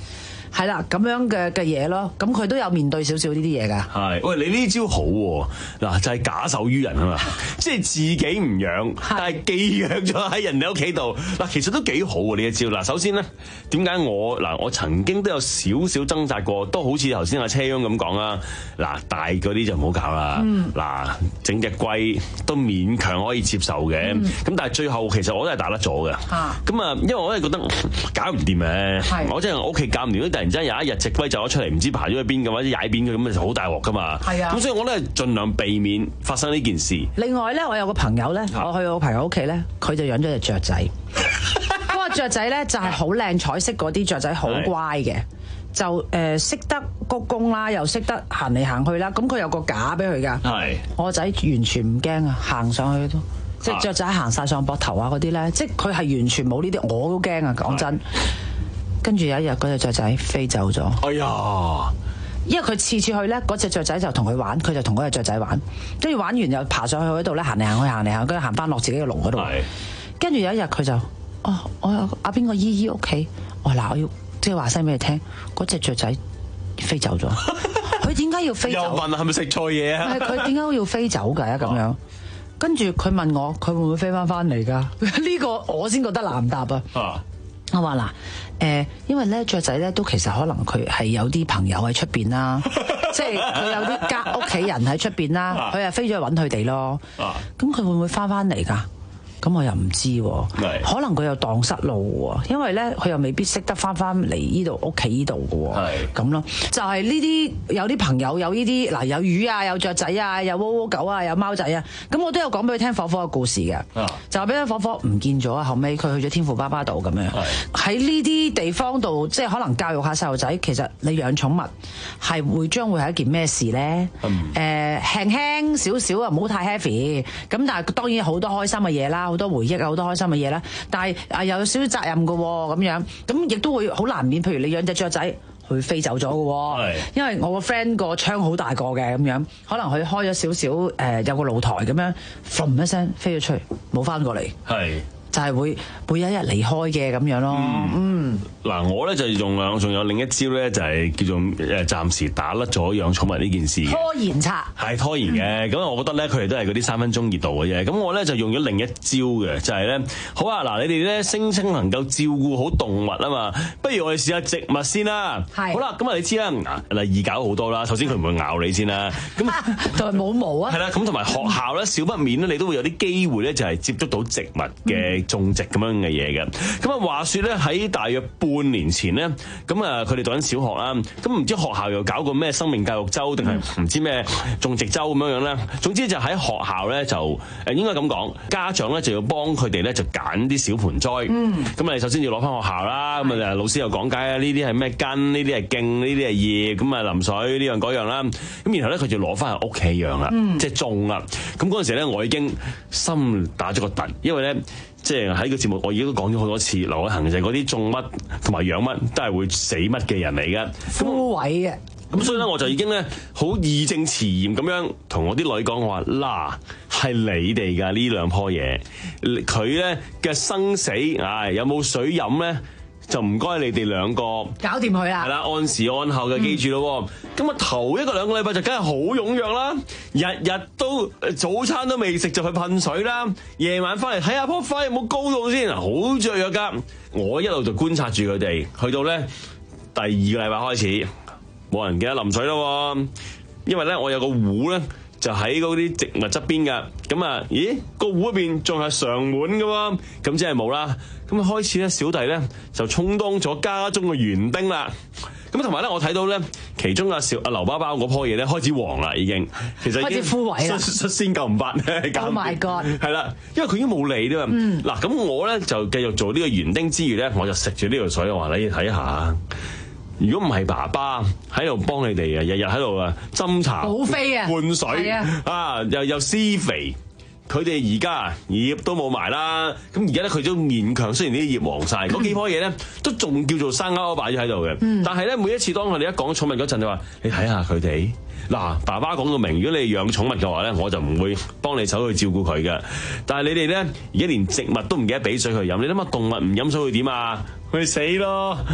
N: 係啦咁樣嘅嘅嘢咯。咁佢都有面對少少呢啲嘢㗎。
A: 係，喂，你呢招好喎、啊，嗱就係、是、假手於人啊嘛，即係自己唔養，但係寄養咗喺人哋屋企度。嗱，其實都幾好喎呢一招。嗱，首先咧，點解我嗱我曾經都有少少掙扎過，都好似頭先阿車央咁講啦。嗱，大嗰啲就唔好搞啦。嗱、嗯，整隻龜都勉強可以接受嘅。咁、嗯、但係最後其實我都係打得咗嘅。咁啊，因為我係覺得搞唔掂嘅。我真係我屋企搞唔掂，突然之間有一日隻龜走咗出嚟，唔知爬咗去邊嘅，或者踩扁佢咁，就好大鑊噶嘛。係啊。咁所以我咧盡量避免發生呢件事。
N: 另外咧，我有個朋友咧，我去我朋友屋企咧，佢就養咗隻雀仔。嗰個雀仔咧就係好靚彩色嗰啲雀仔，好乖嘅。就誒識、呃、得鞠躬啦，又識得行嚟行去啦。咁佢有個架俾佢㗎。係。我個仔完全唔驚啊，行上去都，即係雀仔行晒上膊頭啊嗰啲咧，即係佢係完全冇呢啲，我都驚啊！講真。跟住有一日嗰隻雀仔飛走咗。哎呀！因為佢次次去咧，嗰隻雀仔就同佢玩，佢就同嗰隻雀仔玩，跟住玩完又爬上去嗰度咧，行嚟行去，行嚟行去，跟住行翻落自己嘅籠嗰度。跟住有一日佢就，哦，我有阿邊個姨姨屋企，我嗱我要即係話聲俾你聽，嗰隻雀仔飛走咗。佢點解要飛走？又問係咪食錯嘢啊？係佢點解要飛走㗎？咁樣。跟住佢問我，佢會唔會飛翻翻嚟㗎？呢個我先覺得難答啊！我話嗱，誒，因為咧雀仔咧都其實可能佢係有啲朋友喺出邊啦，即係佢有啲家屋企人喺出邊啦，佢係飛咗去揾佢哋咯。咁佢會唔會翻翻嚟㗎？咁我又唔知喎，可能佢又蕩失路喎，因為咧佢又未必識得翻翻嚟呢度屋企呢度嘅喎，咁咯，就係呢啲有啲朋友有呢啲嗱，有魚啊，有雀仔啊，有窩窩狗啊，有貓仔啊，咁我都有講俾佢聽火火嘅故事嘅，就話俾佢火火唔見咗，後尾佢去咗天父爸爸度咁樣，喺呢啲地方度即係可能教育下細路仔，其實你養寵物係會將會係一件咩事咧？誒、嗯呃、輕輕少少啊，唔好太 heavy，咁但係當然好多開心嘅嘢啦。好多回憶啊，好多開心嘅嘢啦，但係啊又有少少責任嘅喎，咁樣咁亦都會好難免。譬如你養隻雀仔，佢飛走咗嘅喎，因為我個 friend 個窗好大個嘅咁樣，可能佢開咗少少誒有個露台咁樣，嘭一聲飛咗出去，冇翻過嚟。係。就係會會有一日離開嘅咁樣咯。嗯，嗱、嗯，我咧就用兩，仲有另一招咧，就係叫做誒暫時打甩咗養寵物呢件事。拖延策係拖延嘅，咁、嗯、我覺得咧佢哋都係嗰啲三分鐘熱度嘅啫。咁我咧就用咗另一招嘅，就係、是、咧，好啊，嗱，你哋咧聲稱能夠照顧好動物啊嘛，不如我哋試下植物先啦。係。好啦，咁啊你知啦，嗱易搞好多啦。首先佢唔會咬你先啦，咁同埋冇毛啊。係啦，咁同埋學校咧少不免咧，你都會有啲機會咧，就係接觸到植物嘅。種植咁樣嘅嘢嘅，咁啊話說咧喺大約半年前咧，咁啊佢哋讀緊小學啦，咁唔知學校又搞個咩生命教育周定係唔知咩種植周咁樣樣咧，總之就喺學校咧就誒應該咁講，家長咧就要幫佢哋咧就揀啲小盆栽，咁啊首先要攞翻學校啦，咁啊老師又講解啊呢啲係咩根，呢啲係莖，呢啲係葉，咁啊淋水呢樣嗰樣啦，咁然後咧佢就攞翻去屋企養啦，即係種啦，咁嗰陣時咧我已經心打咗個突，因為咧。即係喺個節目，我已經都講咗好多次，劉偉恒就係嗰啲種乜同埋養乜都係會死乜嘅人嚟嘅，枯萎嘅。咁所以咧，我就已經咧好義正辭嚴咁樣同我啲女講，我話嗱係你哋㗎呢兩棵嘢，佢咧嘅生死啊有冇水飲咧？就唔該你哋兩個搞掂佢啦，係啦，按時按候嘅記住咯。咁啊、嗯、頭一個兩個禮拜就梗係好踴躍啦，日日都早餐都未食就去噴水啦，夜晚翻嚟睇下棵花有冇高到先，好雀躍噶。我一路就觀察住佢哋，去到咧第二個禮拜開始冇人記得淋水咯，因為咧我有個壺咧。就喺嗰啲植物側邊㗎，咁啊，咦個壺入邊仲係常滿㗎喎，咁即係冇啦。咁啊開始咧，小弟咧就充當咗家中嘅園丁啦。咁同埋咧，我睇到咧其中阿小阿劉包包嗰棵嘢咧開始黃啦，已經其實已經開始枯萎啦，率先救唔返。Oh my god！係啦，因為佢已經冇理啦嘛。嗱、嗯，咁我咧就繼續做呢個園丁之餘咧，我就食住呢條水，我話你睇下。如果唔係爸爸喺度幫你哋啊，日日喺度啊斟茶、補飛啊、灌水啊，又又施肥，佢哋而家葉都冇埋啦。咁而家咧佢都勉強，雖然啲葉黃晒，嗰幾棵嘢咧都仲叫做生勾勾擺咗喺度嘅。但係咧每一次當佢哋一講寵物嗰陣，就話你睇下佢哋嗱，爸爸講到明，如果你養寵物嘅話咧，我就唔會幫你手去照顧佢嘅。但係你哋咧而家連植物都唔記得俾水佢飲，你諗下動物唔飲水會點啊？佢死咯！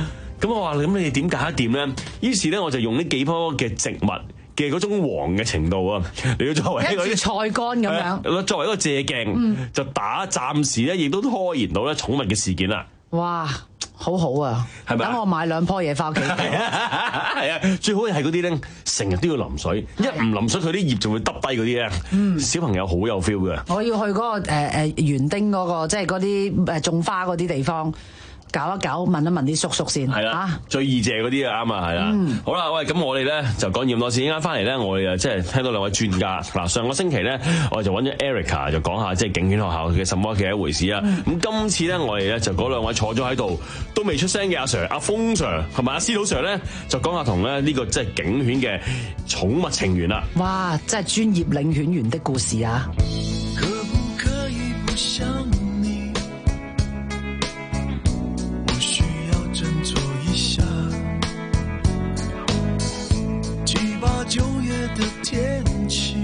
O: 咁我話咁你哋點搞得掂咧？於是咧我就用呢幾棵嘅植物嘅嗰種黃嘅程度啊，你要作為一個
N: 菜乾咁樣，
O: 作為一個借鏡，嗯、就打暫時咧亦都拖延到咧寵物嘅事件啦。
N: 哇！好好啊，係咪？等我買兩棵嘢翻屋企。係
O: 啊，最好係嗰啲咧，成日都要淋水，一唔淋水佢啲葉就會耷低嗰啲咧。嗯，小朋友好有 feel 嘅。
N: 我要去嗰、嗰個誒誒園丁嗰個，即係嗰啲誒種花嗰啲地方。搞一搞，問一問啲叔叔先，
O: 係啦、
N: 啊，
O: 最易謝嗰啲啊，啱啊，係啦。嗯、好啦，喂，咁我哋咧就講咁多先。依家翻嚟咧，我哋啊即係聽到兩位專家。嗱，上個星期咧，我哋就揾咗 Erica 就講下即係警犬學校嘅什麼嘅一回事啊。咁、嗯、今次咧，我哋咧就嗰兩位坐咗喺度都未出聲嘅阿 Sir、阿峰 Sir 同埋阿司徒 Sir 咧，就講下同咧呢個即係警犬嘅寵物情緣啦。
N: 哇！真係專業領犬員的故事啊！
B: 可不可以不想九月的天氣，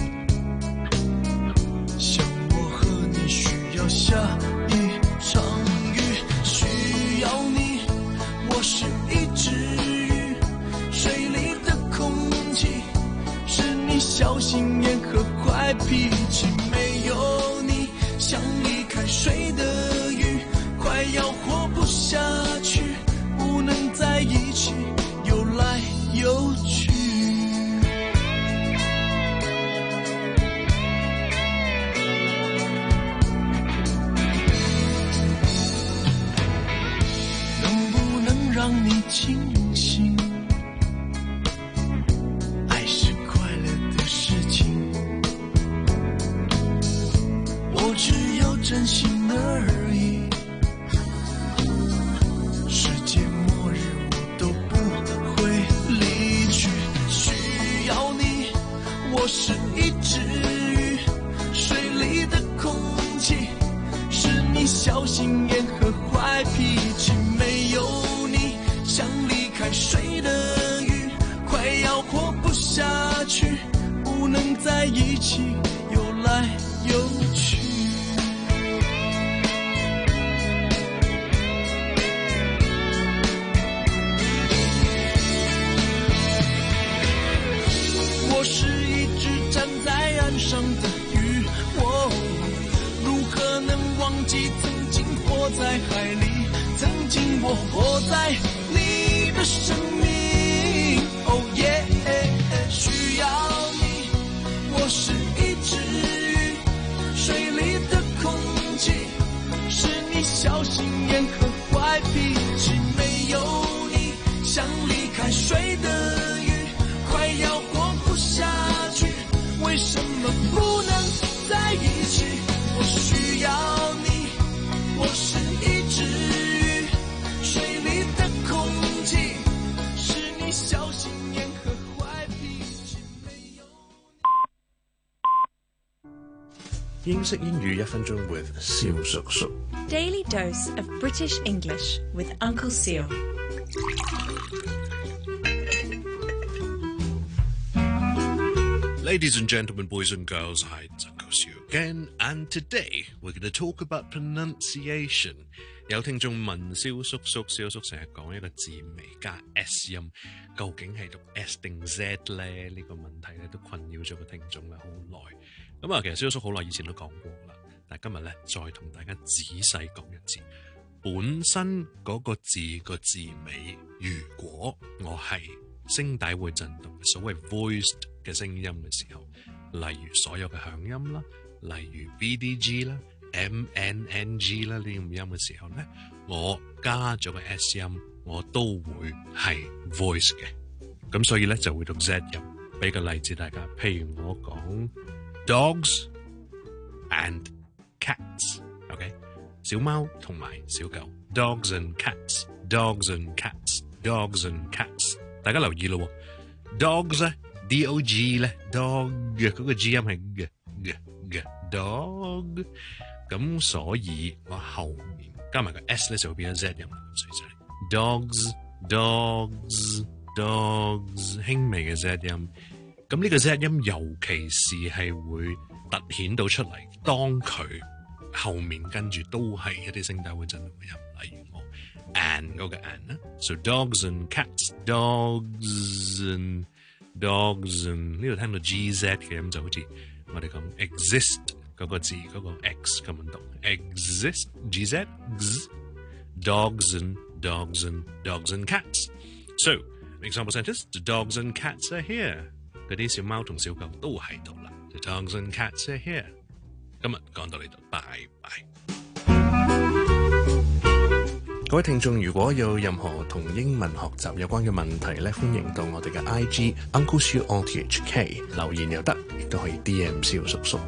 B: 像我和你需要下一場雨，需要你，我是一隻魚，水裡的空氣是你小心眼和壞脾氣，沒有你像離開水的魚，快要活不下去，不能在一起游來游去。讓你清醒，愛是快樂的事情，我只有真心而已，世界末日我都不會離去，需要你，我是一隻魚，水裡的空氣是你小心眼和壞脾氣，沒有像離開水的魚，快要活不下去，不能在一起游來游去。我是一隻站在岸上的魚，我如何能忘記曾經活在海裡，曾經我活在你的生命，哦耶，需要你，我是一隻魚，水裡的空氣是你小心眼和壞脾氣，沒有你像離開水的魚，快要活不下去，為什麼不能在一起？我需要你，我是一隻魚，水裡的空氣是你小心眼和壞脾氣，沒有你。
P: 英式英語一分鐘 with 蕭叔叔。
Q: Daily dose of British English with Uncle Seal.
P: Ladies and gentlemen, boys and girls, hi, it's Uncle Seal again, and today we're going to talk about pronunciation. 有聽眾問蕭叔叔，蕭叔成日講一個字尾加 S 音，究竟係讀 S 定 Z 咧？呢、這個問題咧都困擾咗個聽眾啦好耐。咁啊，其實蕭叔好耐以前都講過啦，但係今日咧再同大家仔細講一次。本身嗰個字個字尾，如果我係聲帶會震動嘅所謂 voiced 嘅聲音嘅時候，例如所有嘅響音啦，例如 B D G 啦、M N N G 啦呢啲咁音嘅時候咧，我加咗個 S 音，我都會係 voice 嘅，咁所以咧就會讀 Z 音。俾個例子大家，譬如我講 dogs and cats，OK，、okay? 小貓同埋小狗 ，dogs and cats，dogs and cats，dogs and cats， 大家留意咯 ，dogs 咧 ，D O G 咧 ，dog 嘅嗰個 G 音係嘅嘅嘅 dog， 咁所以我後面加埋個 S 咧就會變咗 Z 音，所以就係 dogs dogs dogs 輕微嘅 Z 音，咁呢個 Z 音尤其是係會突顯到出嚟，當佢後面跟住都係一啲聲帶會震動嘅音，例如我 and 嗰個 and 啦。So dogs and cats, dogs and dogs and 呢度聽到 G Z 嘅咁就好似我哋講 exist 嗰個字嗰個 X 咁樣讀 exist G Z X, dogs and dogs and dogs and cats. So example sentence: The dogs and cats are here. 嗰啲小貓同小狗都喺度啦。The dogs and cats are here. 今日講到呢度，拜拜。各位聽眾，如果有任何同英文學習有關嘅問題咧，歡迎到我哋嘅 I G Uncle Siu O T H K 留言又得，亦都可以 D M 蕭叔叔。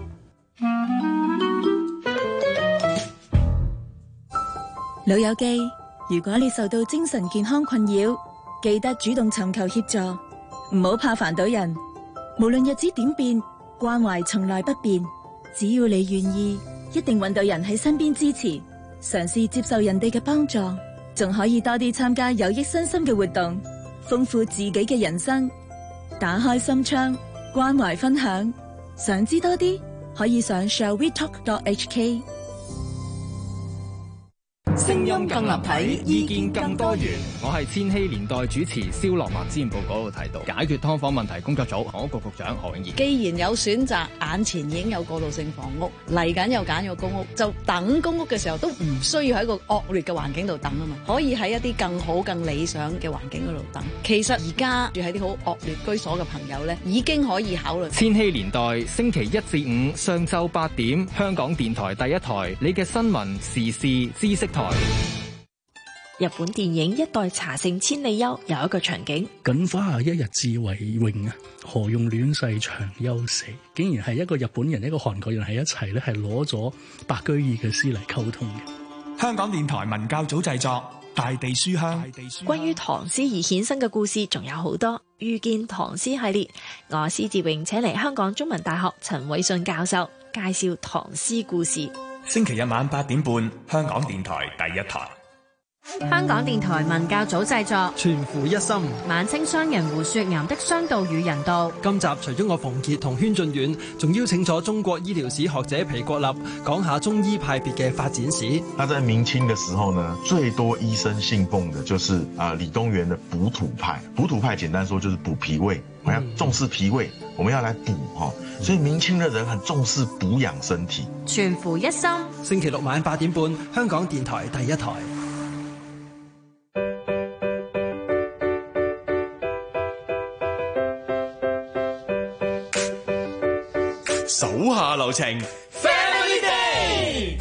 Q: 老友記，如果你受到精神健康困擾，記得主動尋求協助，唔好怕煩到人。無論日子點變，關懷從來不變。只要你願意，一定搵到人喺身邊支持。嘗試接受人哋嘅幫助，仲可以多啲參加有益身心嘅活動，豐富自己嘅人生。打開心窗，關懷分享。想知多啲，可以上 shall we talk dot H K。
R: 聲音更立體，意見更多元。我係千禧年代主持蕭樂文。之前報告度提到解決劏房問題工作組房屋局局長何永賢。
S: 既然有選擇，眼前已經有過渡性房屋，嚟緊又揀咗公屋，就等公屋嘅時候都唔需要喺個惡劣嘅環境度等啊嘛，可以喺一啲更好、更理想嘅環境嗰度等。其實而家住喺啲好惡劣居所嘅朋友咧，已經可以考慮。
R: 千禧年代星期一至五上晝八點，香港電台第一台，你嘅新聞時事知識台。
T: 日本電影《一代茶聖千里丘》有一個場景，
U: 僅花下一日志為榮啊，何用亂世長憂死？竟然係一個日本人一個韓國人喺一齊咧，係攞咗白居易嘅詩嚟溝通嘅。
G: 香港電台文教組製作《大地書香》。
T: 關於唐詩而衍生嘅故事仲有好多，遇見唐詩系列，我施志榮請嚟香港中文大學陳偉信教授介紹唐詩故事。
G: 星期日晚八點半，香港電台第一台。
V: 香港電台文教組製作，
W: 全乎一心。
V: 晚清商人胡雪岩的商道與人道。
W: 今集除咗我馮傑同軒俊遠，仲邀請咗中國醫療史學者皮國立講下中醫派別嘅發展史。
X: 那在明清的時候呢，最多醫生信奉的就是啊、呃、李東垣的補土派。補土派簡單說就是補脾胃，我們要重視脾胃，我們要來補哈。所以明清的人很重視補養身體。
V: 全乎一心。
W: 星期六晚八點半，香港電台第一台。
O: 手下留情 ，Family Day。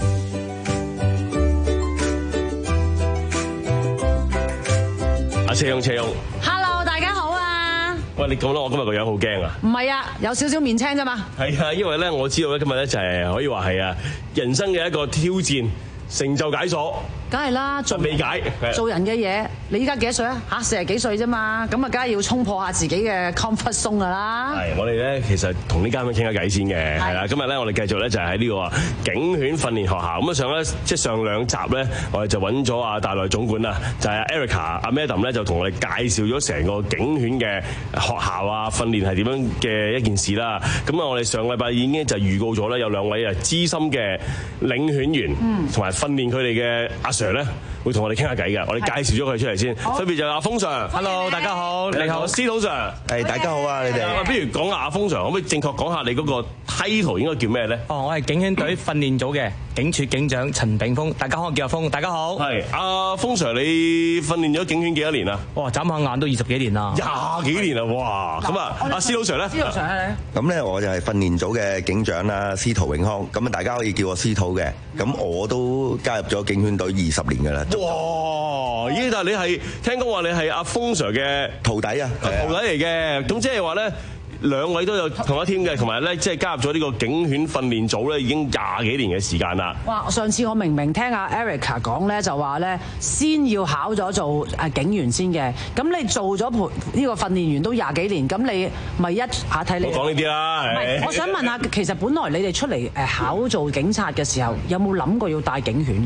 O: 阿車勇，車勇
N: ，Hello， 大家好啊！
O: 喂，你講啦，我今日個樣好驚啊！
N: 唔係啊，有少少面青啫嘛。
O: 係啊，因為咧，我知道咧，今日咧就係可以話係啊，人生嘅一個挑戰，成就解鎖。
N: 梗係啦，做
O: 理解
N: 做人嘅嘢，你依家幾多歲啊？嚇，四十幾歲啫嘛，咁啊，梗係要衝破下自己嘅 comfort zone 噶啦。
O: 係，我哋咧其實同呢間咁傾下偈先嘅，係啦。今日咧我哋繼續咧就係喺呢個警犬訓練學校。咁啊上咧即係上兩集咧，我哋就揾咗阿大內總管啊，就係、是、Erica 阿 Madam 咧就同我哋介紹咗成個警犬嘅學校啊，訓練係點樣嘅一件事啦。咁啊我哋上禮拜已經就預告咗咧，有兩位啊資深嘅領犬員同埋訓練佢哋嘅阿 Sir 咧，會同我哋傾下偈嘅。我哋介紹咗佢出嚟先，分別就係阿峰 Sir。Hello， 大家好。你好，司徒 Sir。
Y: 係，大家好啊，你哋。
O: 不如講下阿峰 Sir，可唔可以正確講下你嗰個 title 應該叫咩咧？
Z: 哦，我係警犬隊訓練組嘅警署警長陳炳峰，大家可以叫阿峰。大家好。
O: 係，阿峰 Sir，你訓練咗警犬幾多年啊？
Z: 哇，眨下眼都二十幾年啦。
O: 廿幾年啊，哇！咁啊，阿司徒 Sir 咧？
N: 司徒 Sir 係你。
Y: 咁咧，我就係訓練組嘅警長啦，司徒永康。咁啊，大家可以叫我司徒嘅。咁我都加入咗警犬隊二十年噶啦。
O: 哇！咦，但係你係聽講話你係阿峰 Sir 嘅
Y: 徒弟啊，
O: 徒弟嚟嘅。咁即係話咧，兩位都有同一 team 嘅，同埋咧即係加入咗呢個警犬訓練組咧，已經廿幾年嘅時間啦。
N: 哇！上次我明明聽阿 Erica 講咧，就話咧先要考咗做誒警員先嘅。咁你做咗培呢個訓練員都廿幾年，咁你咪一下睇你。
O: 我講呢啲啦。
N: 唔係，我想問下，其實本來你哋出嚟誒考做警察嘅時候，有冇諗過要帶警犬㗎？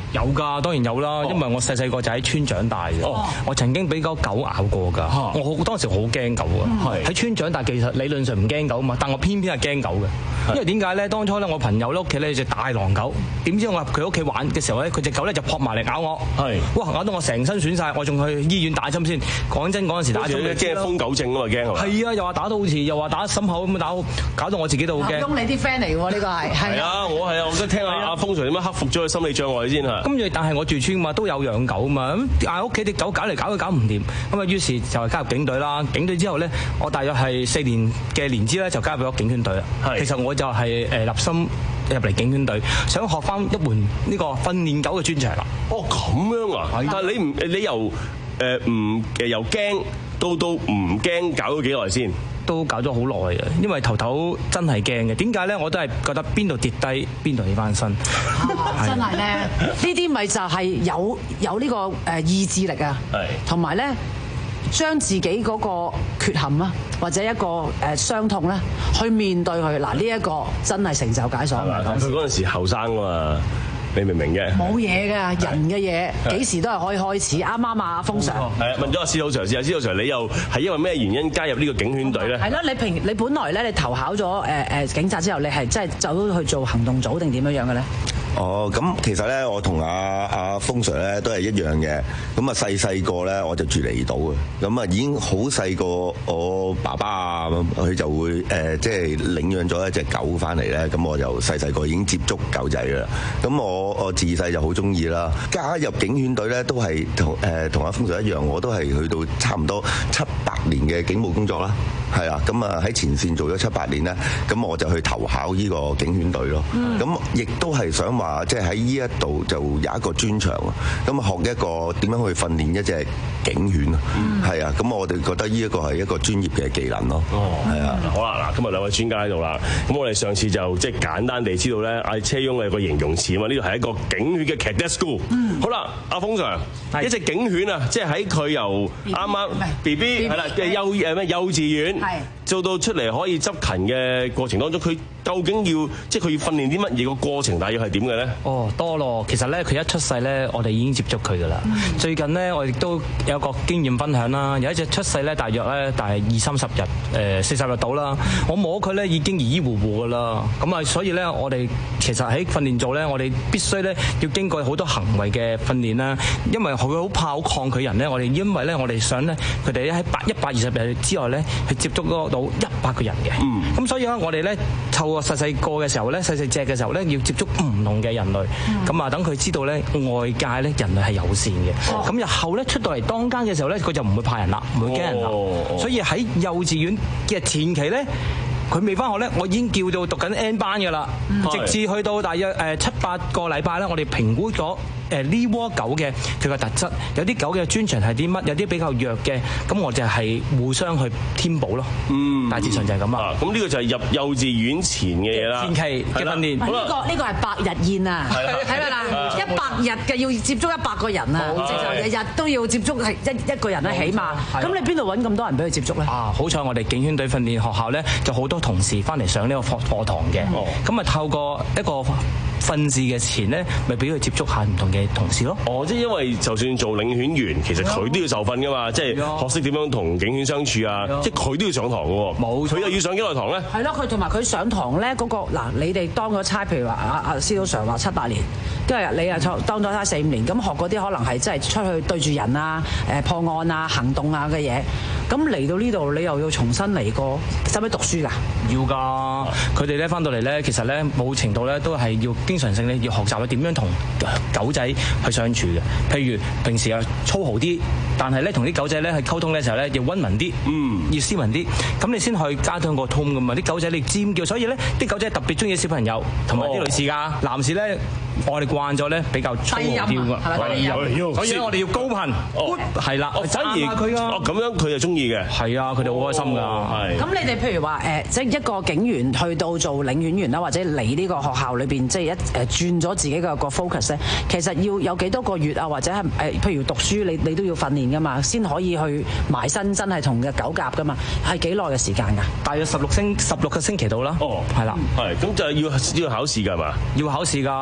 Z: 有㗎，當然有啦，因為我細細個就喺村長大嘅，
O: 哦
Z: 我曾經俾個狗咬過㗎，我好當時好驚狗啊，喺村長大其實理論上唔驚狗嘛，但我偏偏係驚狗嘅，因為點解咧？當初咧我朋友咧屋企咧有隻大狼狗，點知我入佢屋企玩嘅時候咧，佢隻狗咧就撲埋嚟咬我，
O: 係，
Z: 哇咬到我成身損晒，我仲去醫院打針先。講真嗰陣時打針，
O: 驚瘋狗症啊嘛，驚係嘛？
Z: 係啊，又話打到好似，又話打心口咁打，搞到我自己都好驚。
N: 東你啲 friend 嚟喎，呢個係
O: 係啊，我係啊，我想聽下阿風 Sir 點樣克服咗佢心理障礙先嚇。
Z: 跟住，但係我住村嘛，都有養狗嘛，咁但係屋企啲狗搞嚟搞去搞唔掂，咁啊於是就係加入警隊啦。警隊之後咧，我大約係四年嘅年資咧，就加入咗警犬隊啦。其實我就係誒立心入嚟警犬隊，想學翻一門呢個訓練狗嘅專長啦。
O: 哦，咁樣啊？但係你唔你由誒唔誒由驚到到唔驚，搞咗幾耐先？
Z: 都搞咗好耐嘅，因為頭頭真係驚嘅。點解咧？我都係覺得邊度跌低，邊度起翻身。
N: 真係咧，呢啲咪就係有有呢個誒意志力啊，同埋咧將自己嗰個缺陷啊，或者一個誒傷痛咧，去面對佢。嗱，呢一個真係成就解鎖。
O: 佢嗰陣時後生㗎嘛。你明唔明嘅？
N: 冇嘢㗎，人嘅嘢幾時都係可以開始。啱啱啊，風 Sir。
O: 係啊，問咗阿司徒 Sir 先，阿司徒 Sir 你又係因為咩原因加入呢個警犬隊咧？
N: 係咯，你平你本來咧，你投考咗誒誒警察之後，你係真係走去做行動組定點樣樣嘅咧？
Y: 哦，咁其實咧，我同阿阿風 Sir 咧都係一樣嘅。咁啊，細細個咧我就住離島嘅，咁啊已經好細個，我爸爸啊，佢就會誒、呃、即係領養咗一隻狗翻嚟咧。咁我就細細個已經接觸狗仔㗎啦。咁我我自細就好中意啦。加入警犬隊咧，都係同誒同阿風 Sir 一樣，我都係去到差唔多七八年嘅警務工作啦。係啊，咁啊喺前線做咗七八年咧，咁我就去投考呢個警犬隊咯。咁亦都係想話，即係喺呢一度就有一個專長啊。咁啊學一個點樣去訓練一隻警犬啊。係啊，咁我哋覺得呢一個係一個專業嘅技能咯。哦，係啊。
O: 好啦，嗱，今日兩位專家喺度啦。咁我哋上次就即係簡單地知道咧，阿車翁有個形容詞啊嘛。呢度係一個警犬嘅 cadet school。嗯。好啦，阿風 Sir，一隻警犬啊，即係喺佢由啱啱 B B 係啦嘅幼誒咩幼稚園。做到出嚟可以執勤嘅過程當中，佢究竟要即係佢要訓練啲乜嘢個過程，大約係點嘅咧？
Z: 哦，多咯。其實咧，佢一出世咧，我哋已經接觸佢噶啦。嗯、最近咧，我亦都有個經驗分享啦。有一隻出世咧，大約咧，大約二三十日，誒四十日到啦。我摸佢咧已經依依糊糊噶啦。咁啊，所以咧，我哋其實喺訓練組咧，我哋必須咧要經過好多行為嘅訓練啦。因為佢好怕好抗拒人咧，我哋因為咧，我哋想咧，佢哋喺百一百二十日之外咧，去接觸嗰到一百個人嘅。嗯。咁所以咧，我哋咧透過細細個嘅時候咧，細細隻嘅時候咧，要接觸唔同嘅人類。咁啊、嗯，等佢知道咧，外界咧人類係友善嘅。咁、哦、日後咧出到嚟當間嘅時候咧，佢就唔會怕人啦，唔會驚人啦。哦、所以喺幼稚園嘅前期咧，佢未翻學咧，我已經叫到讀緊 N 班㗎啦。嗯、直至去到大約誒七八個禮拜咧，我哋評估咗。誒呢窩狗嘅佢個特質，有啲狗嘅專長係啲乜，有啲比較弱嘅，咁我就係互相去添補咯。嗯，大致上就係咁啊。
O: 咁呢個就係入幼稚園前嘅嘢啦。
Z: 前期嘅訓練。
N: 呢個呢個係百日宴啊！睇啦嗱，一百日嘅要接觸一百個人啊，即係日日都要接觸係一一個人咧，起碼。咁你邊度揾咁多人俾佢接觸咧？
Z: 啊，好彩我哋警犬隊訓練學校咧，就好多同事翻嚟上呢個課課堂嘅。咁啊，透過一個訓試嘅前咧，咪俾佢接觸下唔同嘅同事咯。
O: 哦，即係因為就算做領犬員，其實佢都要受訓噶嘛，即係學識點樣同警犬相處啊，即係佢都要上堂噶喎。冇，佢又要上幾耐堂咧？
N: 係咯，佢同埋佢上堂咧嗰個嗱，你哋當咗差，譬如話阿阿司徒 Sir 話七八年，跟住你啊當咗差四五年，咁學嗰啲可能係真係出去對住人啊、誒破案啊、行動啊嘅嘢。咁嚟到呢度，你又要重新嚟過，使唔使讀書㗎？
Z: 要㗎，佢哋咧翻到嚟咧，其實咧冇程度咧都係要經常性咧要學習咧點樣同狗仔去相處嘅。譬如平時啊粗豪啲，但係咧同啲狗仔咧去溝通嘅時候咧要溫文啲，嗯，要斯文啲，咁你先可以加強個 tone 㗎嘛。啲狗仔你尖叫，所以咧啲狗仔特別中意小朋友同埋啲女士㗎，哦、男士咧我哋慣咗咧比較粗豪啲㗎，所以我哋要高頻，係啦，
O: 反而佢㗎，哦咁樣佢就中意嘅，
Z: 係啊，佢哋好開心㗎，係。
N: 咁你哋譬如話誒，即係一個警員去到做領犬員啦，或者你呢個學校裏邊即係一誒轉咗自己嘅個 focus 咧，其實要有幾多個月啊，或者係誒譬如讀書你你都要訓練㗎嘛，先可以去埋身真係同嘅狗夾㗎嘛，係幾耐嘅時間㗎？
Z: 大約十六星十六個星期到啦。哦，係啦，
O: 係咁就係要要考試㗎嘛？
Z: 要考試㗎，過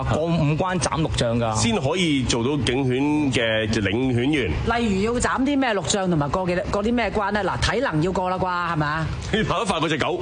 Z: 五關斬六將㗎，
O: 先可以做到警犬嘅領犬員。
N: 例如要斬啲咩六將同埋過幾過啲咩關咧？嗱，體能要過啦啩，係咪啊？
O: 你跑得快過隻狗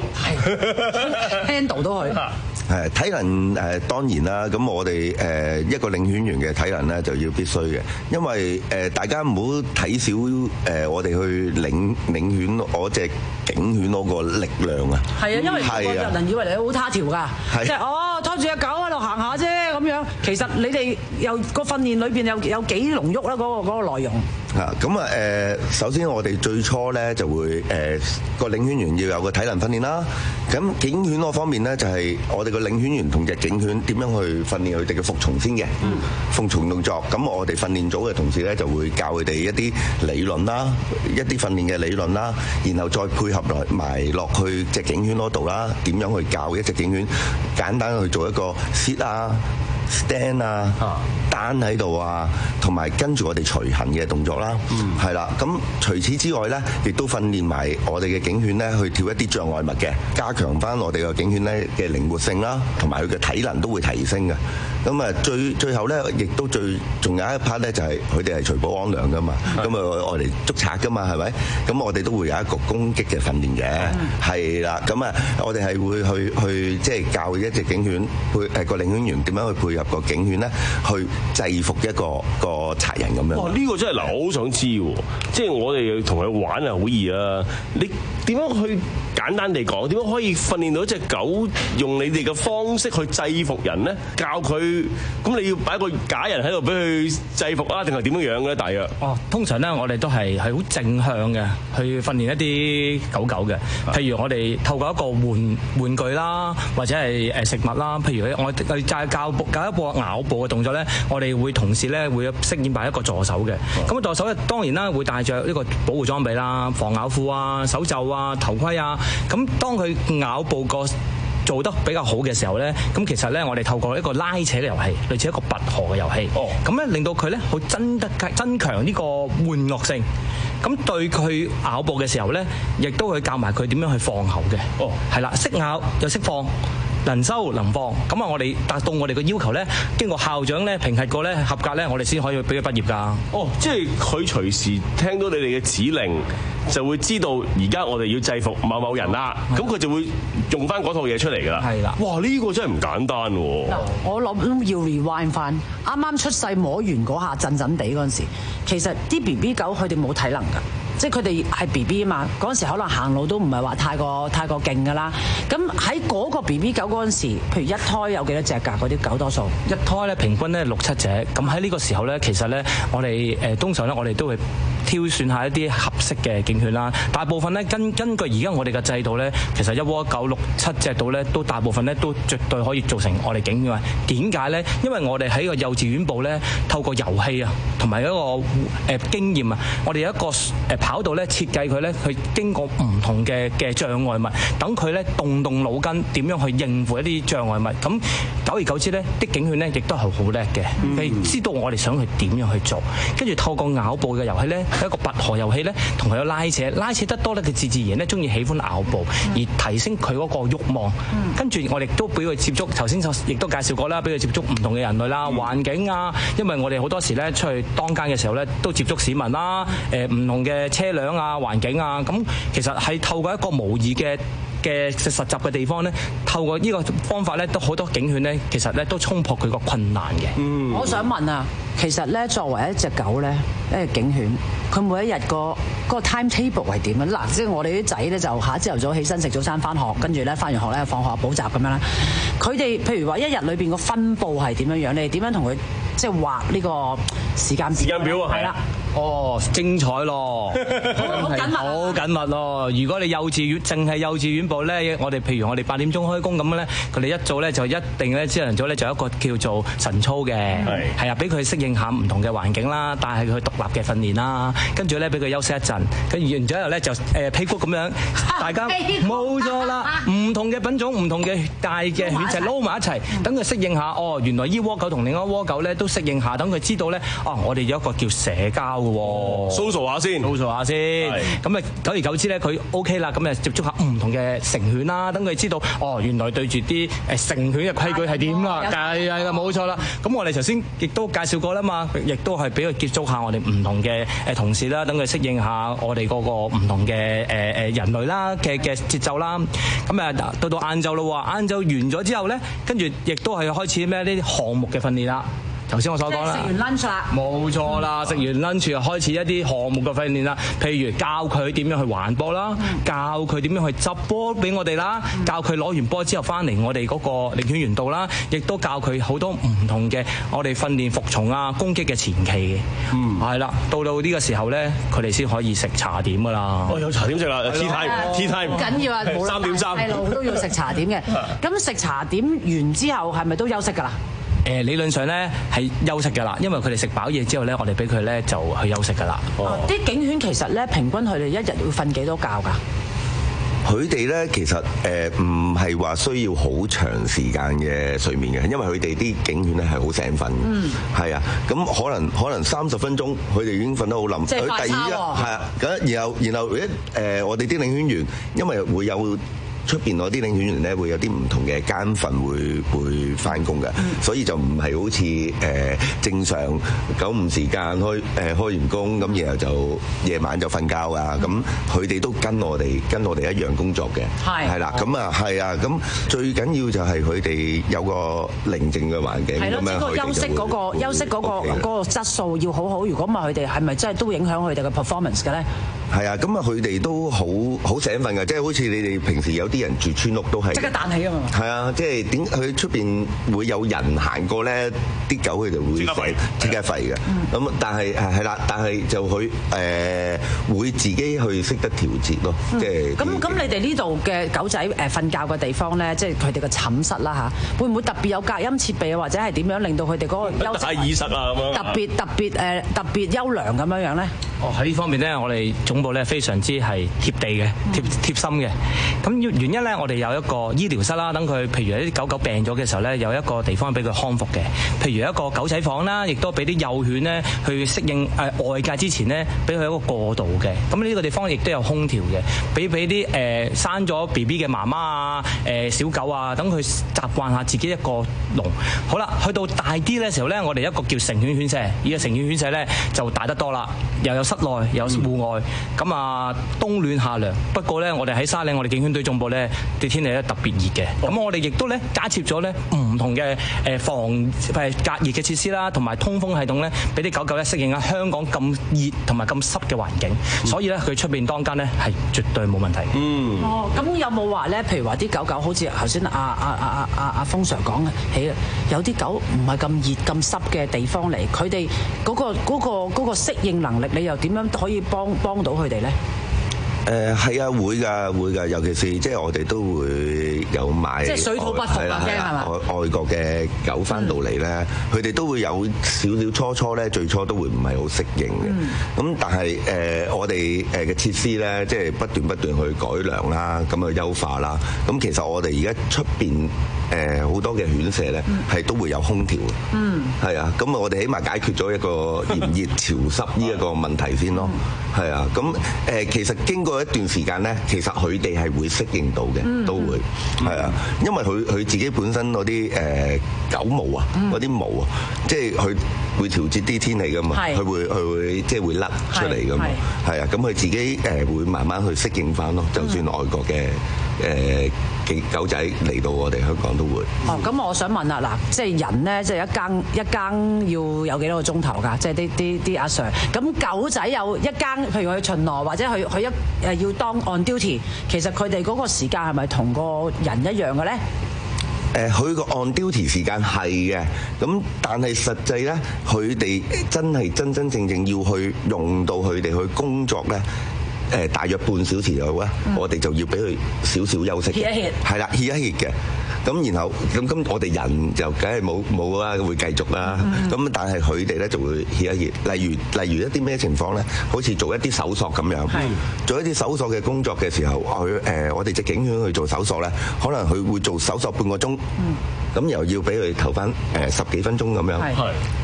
N: ，handle 到佢。
Y: 誒體能誒當然啦，咁我哋誒一個領犬員嘅體能咧就要必須嘅，因為誒大家唔好睇小誒我哋去領領犬嗰隻警犬嗰個力量啊。係啊，因為個人以為你好他條㗎，即係哦拖住隻狗喺度行下啫咁樣。其實你哋有個訓練裏邊有有幾濃郁啦，嗰個嗰個內容。嚇咁啊誒，首先我哋最初咧就會誒個領犬員要有個體能訓練啦。咁警犬嗰方面咧就係我哋個領犬員同隻警犬點樣去訓練佢哋嘅服從先嘅，嗯、服從動作。咁我哋訓練組嘅同事咧就會教佢哋一啲理論啦，一啲訓練嘅理論啦，然後再配合落埋落去隻警犬嗰度啦，點樣去教一隻警犬簡單去做一個 sit 啊、stand 啊、單喺度啊，同埋跟住我哋隨行嘅動作啦，係啦、嗯。咁除此之外咧，亦都訓練埋我哋嘅警犬咧去跳一啲障礙物嘅，加強翻我哋嘅警犬咧嘅靈活性啦，同埋佢嘅體能都會提升嘅。咁啊，最最後咧，亦都最仲有一 part 咧，就係佢哋係除暴安良噶嘛，咁啊我哋捉賊噶嘛，係咪？咁我哋都會有一個攻擊嘅訓練嘅，係啦。咁啊，我哋係會去去即係教一隻警犬配誒個領犬員點樣去配合個警犬咧，去制服一個個賊人咁樣。
O: 哇！呢個真係嗱，我好想知喎，即係我哋同佢玩啊，好易啊！你點樣去簡單地講？點樣可以訓練到隻狗用你哋嘅方式去制服人咧？教佢。咁你要擺個假人喺度俾佢制服啊，定係點樣樣嘅咧？大約
Z: 哦，通常咧我哋都係係好正向嘅去訓練一啲狗狗嘅。譬如我哋透過一個玩玩具啦，或者係誒食物啦。譬如我我教教教一部咬步嘅動作咧，我哋會同時咧會飾演埋一個助手嘅。咁、哦、助手咧當然啦會帶着呢個保護裝備啦，防咬褲啊、手袖啊、頭盔啊。咁當佢咬步個做得比較好嘅時候咧，咁其實咧我哋透過一個拉扯嘅遊戲，類似一個拔河嘅遊戲，咁咧、哦、令到佢咧好增得增強呢個玩樂性。咁對佢咬步嘅時候咧，亦都會教埋佢點樣去放喉嘅。哦，係啦，識咬又識放。能收能放，咁啊我哋達到我哋嘅要求咧，經過校長咧評核過咧合格咧，我哋先可以俾佢畢業㗎。
O: 哦，即係佢隨時聽到你哋嘅指令，就會知道而家我哋要制服某某人啦。咁佢就會用翻嗰套嘢出嚟㗎啦。係啦。哇！呢個真係唔簡單喎。
N: 嗱，我諗要 rewind 翻，啱啱出世摸完嗰下震震地嗰陣時，其實啲 B B 狗佢哋冇體能㗎。即係佢哋係 B B 啊嘛，嗰陣時可能行路都唔係話太過太過勁㗎啦。咁喺嗰個 B B 狗嗰陣時，譬如一胎有幾多隻㗎？嗰啲狗多數
Z: 一胎咧平均咧六七隻。咁喺呢個時候咧，其實咧我哋誒通常咧我哋都會挑選下一啲合適嘅警犬啦。大部分咧根根據而家我哋嘅制度咧，其實一窩狗六七隻到咧，都大部分咧都絕對可以做成我哋警犬。點解咧？因為我哋喺個幼稚園部咧，透過遊戲啊，同埋一個誒經驗啊，我哋有一個誒跑道咧設計佢咧，去經過唔同嘅嘅障礙物，等佢咧動動腦筋，點樣去應付一啲障礙物。咁久而久之咧，啲警犬咧亦都係好叻嘅，佢、嗯、知道我哋想佢點樣去做，跟住透過咬步嘅遊戲咧，一個拔河遊戲咧，同佢有拉扯，拉扯得多咧，佢自自然咧中意喜歡咬步，而提升佢嗰個慾望。跟住我哋都俾佢接觸，頭先亦都介紹過啦，俾佢接觸唔同嘅人類啦、環境啊，因為我哋好多時咧出去當間嘅時候咧，都接觸市民啦，誒唔同嘅車輛啊、環境啊，咁其實係透過一個模擬嘅嘅實習嘅地方咧，透過呢個方法咧，都好多警犬咧，其實咧都衝破佢個困難嘅。嗯，
N: 我想問啊，其實咧作為一隻狗咧，一隻警犬，佢每一日個嗰個 time table 係點啊？嗱，即係我哋啲仔咧就下朝頭早起身食早餐翻學，跟住咧翻完學咧放學補習咁樣啦。佢哋譬如話一日裏邊個分佈係點樣樣？你哋點樣同佢即係畫呢個時間
O: 時間表啊？
N: 係啦。
Z: 哦，精彩咯，好緊密，好緊密咯。如果你幼稚園淨係幼稚園部咧，我哋譬如我哋八點鐘開工咁咧，佢哋一早咧就一定咧朝頭早咧就有一個叫做晨操嘅，係係啊，俾佢適應下唔同嘅環境啦，帶係佢獨立嘅訓練啦，跟住咧俾佢休息一陣，跟住完咗後咧就誒屁股咁樣，大家冇錯啦，唔同嘅品種、唔同嘅大嘅犬就撈埋一齊，等佢適應下。哦，原來依窩狗同另一窩狗咧都適應下，等佢知道咧，哦，我哋有一個叫社交嘅喎
O: ，social 下先
Z: ，social 下先。咁啊，久而久之咧，佢 OK 啦，咁啊接觸下唔同嘅成犬啦，等佢知道哦，原來對住啲誒成犬嘅規矩係點啦，係係啦，冇錯啦。咁我哋頭先亦都介紹過啦嘛，亦都係俾佢接觸下我哋唔同嘅誒同事啦，等佢適應下我哋嗰個唔同嘅誒誒人類啦嘅嘅節奏啦。咁啊到到晏晝咯喎，晏晝完咗之後咧，跟住亦都係開始咩呢啲項目嘅訓練啦。頭先我所講啦，
N: 食完 lunch 啦，
Z: 冇錯啦，食完 lunch 就開始一啲項目嘅訓練啦。譬如教佢點樣去還波啦，教佢點樣去執波俾我哋啦，教佢攞完波之後翻嚟我哋嗰個領犬員度啦，亦都教佢好多唔同嘅我哋訓練服從啊、攻擊嘅前期嘅。嗯，係啦，到到呢個時候咧，佢哋先可以食茶點噶啦。
O: 哦，有茶點食啦 ，tea time，tea time，
N: 好緊要啊，無論
O: 三點三，
N: 細路都要食茶點嘅。咁食茶點完之後係咪都休息㗎啦？
Z: 誒理論上咧係休息㗎啦，因為佢哋食飽嘢之後咧，我哋俾佢咧就去休息㗎啦。
N: 啲警犬其實咧平均佢哋一日要瞓幾多覺㗎？
Y: 佢哋咧其實誒唔係話需要好長時間嘅睡眠嘅，因為佢哋啲警犬咧係好醒瞓嘅。嗯，係啊，咁可能可能三十分鐘，佢哋已經瞓得好冧。
N: 即係快餐喎。
Y: 係啊，咁然後然後一誒我哋啲領犬員，因為會有。出邊嗰啲領犬員咧會有啲唔同嘅間份會會翻工嘅，所以就唔係好似誒、呃、正常九五時間開誒、呃、開完工咁，然後就夜晚就瞓覺啊。咁佢哋都跟我哋跟我哋一樣工作嘅，係係啦。咁啊係啊，咁最緊要就係佢哋有個寧靜嘅環境。
N: 係咯，即係個休息嗰個休息嗰個嗰個質素要好好。如果唔係佢哋係咪真係都影響佢哋嘅 performance 嘅咧？
Y: 係啊，咁啊佢哋都好好醒瞓嘅，即係好似你哋平時有啲人住村屋都係
N: 即刻彈起啊嘛。
Y: 係啊，即係點佢出邊會有人行過咧，啲狗佢就會即刻吠，即刻吠嘅。咁但係係係啦，但係就佢誒、呃、會自己去識得調節咯，即係。咁咁你哋呢度嘅狗仔誒瞓覺嘅地方咧，即係佢哋嘅寢室啦嚇，會唔會特別有隔音設備啊，或者係點樣令到佢哋嗰個休息？
O: 戴耳塞啊咁樣。
Y: 啊
N: 特別特別誒特別優良咁樣樣咧？
Z: 哦，喺呢方面咧，我哋總部咧非常之係貼地嘅，貼貼心嘅。咁原因咧，我哋有一個醫療室啦，等佢譬如有啲狗狗病咗嘅時候咧，有一個地方俾佢康復嘅。譬如一個狗仔房啦，亦都俾啲幼犬咧去適應誒外界之前咧，俾佢一個過渡嘅。咁呢個地方亦都有空調嘅，俾俾啲誒生咗 B B 嘅媽媽啊、誒小狗啊，等佢習慣下自己一個籠。好啦，去到大啲嘅時候咧，我哋一個叫成犬犬舍，呢個成犬犬舍咧就大得多啦，又有室內有戶外，咁啊冬暖夏涼。不過咧，我哋喺沙嶺，我哋警犬隊總部咧，啲天氣咧特別熱嘅。咁我哋亦都咧加設咗咧唔同嘅誒防誒隔熱嘅設施啦，同埋通風系統咧，俾啲狗狗咧適應下香港咁熱同埋咁濕嘅環境。所以咧，佢出邊當間咧係絕對冇問題。嗯。
N: 哦，咁有冇話咧？譬如話啲狗狗好似頭先阿阿阿阿阿阿風 Sir 講起啦，有啲狗唔係咁熱咁濕嘅地方嚟，佢哋嗰個嗰個嗰個適應能力，你又點樣可以幫幫到佢哋咧？
Y: 誒係啊，會㗎會㗎，尤其是即係我哋都會有買，
N: 即係水土不服啊，驚係嘛？
Y: 外外國嘅狗翻到嚟咧，佢哋都會有少少初初咧，最初都會唔係好適應嘅。咁但係誒，我哋誒嘅設施咧，即係不斷不斷去改良啦，咁去優化啦。咁其實我哋而家出邊誒好多嘅犬舍咧，係都會有空調嘅。嗯，係啊，咁啊，我哋起碼解決咗一個炎熱潮濕呢一個問題先咯。係啊，咁誒其實經過一段時間咧，其實佢哋係會適應到嘅，嗯、都會係啊，因為佢佢自己本身嗰啲誒狗毛啊，嗰啲、嗯、毛啊，即係佢會調節啲天氣噶嘛，佢會佢會即係會甩出嚟噶嘛，係啊，咁佢自己誒會慢慢去適應翻咯，就算外國嘅誒嘅狗仔嚟到我哋香港都會。
N: 哦，咁我想問啊，嗱，即係人咧，即係一更一更要有幾多個鐘頭㗎？即係啲啲啲阿 Sir，咁狗仔有一更，譬如去巡邏或者去去一誒要當 on duty，其實佢哋嗰個時間係咪同個人一樣嘅咧？
Y: 誒，佢個 on duty 時間係嘅，咁但係實際咧，佢哋真係真真正正要去用到佢哋去工作咧。誒大約半小時有啊，嗯、我哋就要俾佢少少休息，歇一歇，係啦，歇一歇嘅。咁然後咁咁，我哋人就梗係冇冇啦，會繼續啦。咁、嗯、但係佢哋咧就會歇一歇。例如例如一啲咩情況咧，好似做一啲搜索咁樣，是做一啲搜索嘅工作嘅時候，佢誒、呃、我哋隻警犬去做搜索咧，可能佢會做搜索半個鐘，咁、嗯、又要俾佢唞翻誒十幾分鐘咁樣。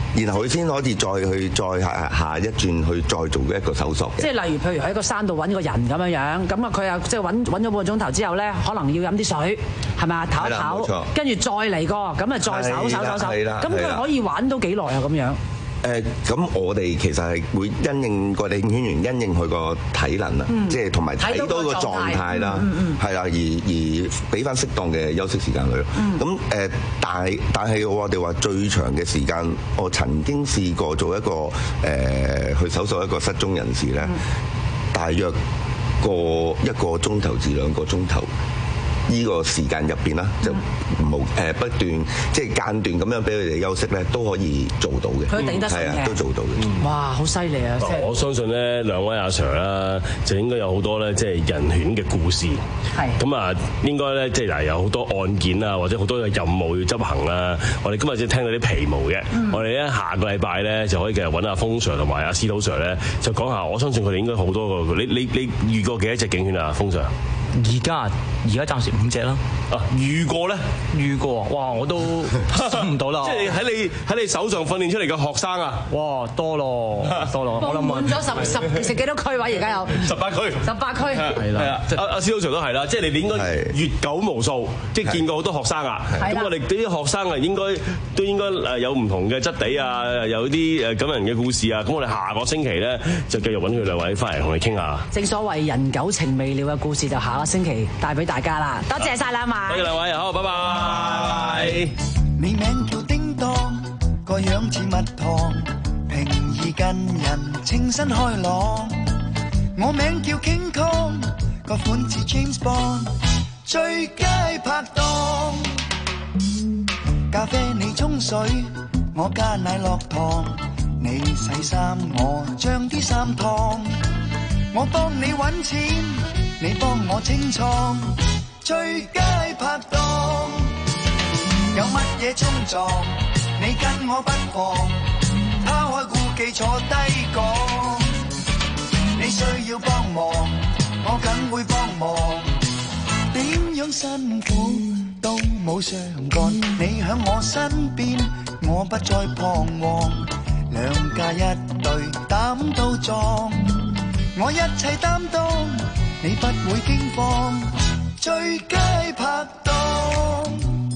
Y: 然後佢先可以再去再下下一轉去再做一個搜索嘅。
N: 即係例如，譬如喺個山度揾個人咁樣樣，咁啊佢又即係揾揾咗半個鐘頭之後咧，可能要飲啲水，係咪啊？唞一唞，跟住再嚟過，咁啊再搜搜搜搜，咁佢可以玩到幾耐啊？咁樣？
Y: 誒咁，我哋其實係會因應個領犬員因應佢個體能啊，即係同埋睇到個狀態啦，係啦，而而俾翻適當嘅休息時間佢咯。咁誒，但係但係我哋話最長嘅時間，我曾經試過做一個誒去搜索一個失蹤人士咧，大約個一個鐘頭至兩個鐘頭。呢個時間入邊啦，就冇誒不斷即係間斷咁樣俾佢哋休息咧，都可以做到嘅。
N: 佢頂得順嘅，
Y: 係啊，都做到嘅。
N: 哇，好犀利啊！
O: 我相信咧，兩位阿 Sir 啦，就應該有好多咧，即係人犬嘅故事。
N: 係。
O: 咁啊，應該咧，即係嗱，有好多案件啊，或者好多嘅任務要執行啦。我哋今日先聽到啲皮毛嘅，嗯、我哋咧下個禮拜咧就可以繼續揾阿風 Sir 同埋阿司徒 Sir 咧，就講下。我相信佢哋應該好多個。你你你遇過幾多隻警犬啊，風 Sir？
Z: 而家而家暫時五隻啦。
O: 啊，遇過咧？
Z: 遇過，哇！我都想唔到啦。
O: 即係喺你喺你手上訓練出嚟嘅學生啊！
Z: 哇，多咯，多咯。我諗
N: 滿咗十十十幾多區位，而家有
O: 十八區。十
N: 八區
Z: 係啦。
O: 阿阿司徒 Sir 都係啦，即係你哋應該閱久無數，即係見過好多學生啊。咁我哋啲學生啊，應該都應該誒有唔同嘅質地啊，有啲誒感人嘅故事啊。咁我哋下個星期咧就繼續揾佢兩位翻嚟同你傾下。
N: 正所謂人久情未了嘅故事，就下個星期帶俾大家啦。多謝晒啦嘛。
O: 多謝兩位，好，拜拜。
B: 你名叫叮當，個樣似蜜糖，平易近人，清新開朗。我名叫 King Kong，個款似 James Bond，最佳拍檔。咖啡你沖水，我加奶落糖，你洗衫我將啲衫燙，我幫你搵錢，你幫我清倉，最佳拍檔。有乜嘢衝撞，你跟我不妨，拋開顧忌坐低講。你需要幫忙，我梗會幫忙。點樣辛苦都冇相干，你響我身邊，我不再彷徨。兩家一對膽都壯，我一切擔當，你不會驚慌。最佳拍檔。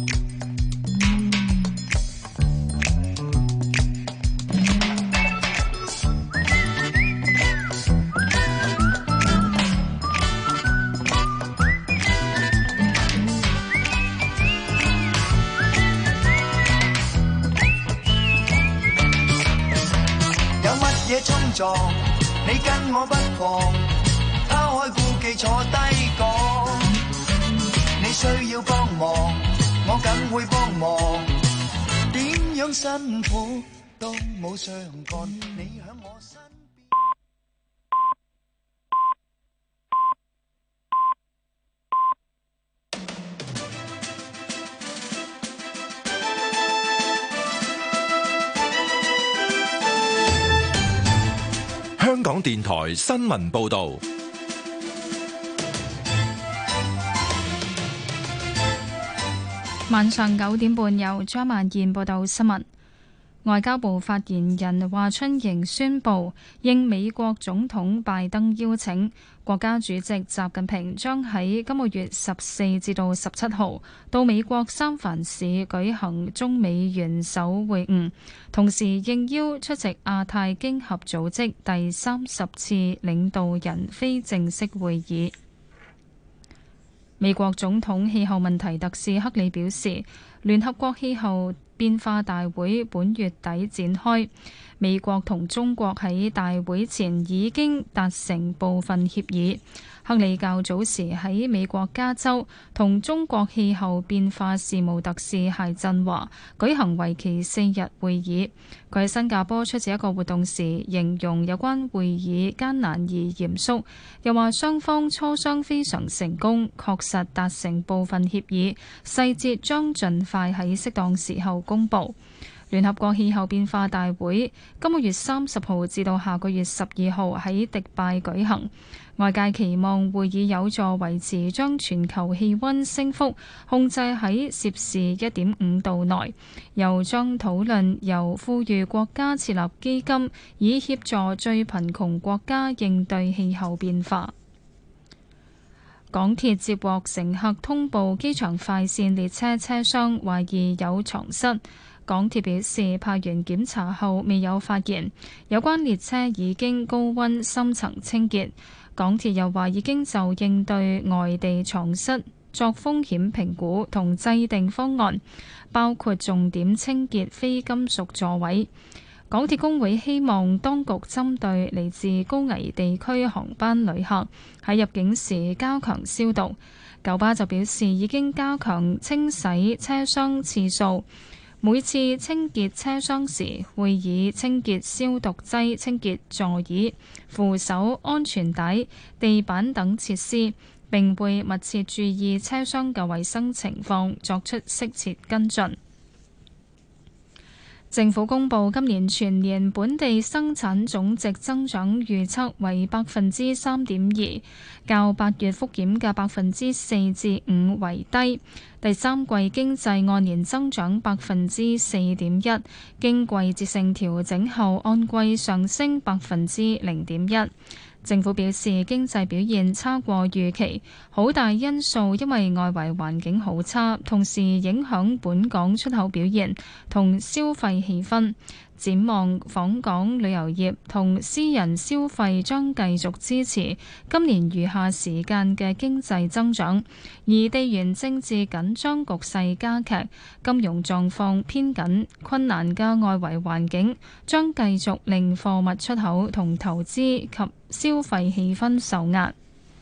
B: 嘢衝撞，你跟我不妨，拋開顧忌坐低講。你需要幫忙，我梗會幫忙。點樣辛苦都冇相干，你響我身邊。
C: 香港電台新聞報導，
D: 晚上九點半由張曼燕報道新聞。外交部發言人華春瑩宣布，應美國總統拜登邀請，國家主席習近平將喺今個月十四至到十七號到美國三藩市舉行中美元首會晤，同時應邀出席亞太經合組織第三十次領導人非正式會議。美國總統氣候問題特使克里表示，聯合國氣候變化大會本月底展開，美國同中國喺大會前已經達成部分協議。克里較早時喺美國加州同中國氣候變化事務特使謝振華舉行為期四日會議。佢喺新加坡出席一個活動時，形容有關會議艱難而嚴肅，又話雙方磋商非常成功，確實達成部分協議，細節將盡快喺適當時候公佈。 聯合國氣候變化大會今個月三十號至到下個月十二號喺迪拜舉行，外界期望會議有助維持將全球氣溫升幅控制喺攝氏一點五度內，又將討論由富裕國家設立基金，以協助最貧窮國家應對氣候變化。港鐵接獲乘客通報，機場快線列車車廂懷疑有床蝨。港鐵表示，派員檢查後未有發現，有關列車已經高溫深層清潔。港鐵又話已經就應對外地床蝨作風險評估同制定方案，包括重點清潔非金屬座位。港鐵工會希望當局針對嚟自高危地區航班旅客喺入境時加強消毒。九巴就表示已經加強清洗車廂次數，每次清潔車廂時會以清潔消毒劑清潔座椅、扶手、安全帶、地板等設施，並會密切注意車廂嘅衛生情況，作出適切跟進。政府公布今年全年本地生產總值增長預測為百分之三點二，較八月復檢嘅百分之四至五為低。第三季經濟按年增長百分之四點一，經季節性調整後按季上升百分之零點一。政府表示經濟表現差過預期，好大因素因為外圍環境好差，同時影響本港出口表現同消費氣氛。展望訪港旅遊業同私人消費將繼續支持今年餘下時間嘅經濟增長，而地緣政治緊張局勢加劇、金融狀況偏緊、困難嘅外圍環境將繼續令貨物出口同投資及消費氣氛受壓。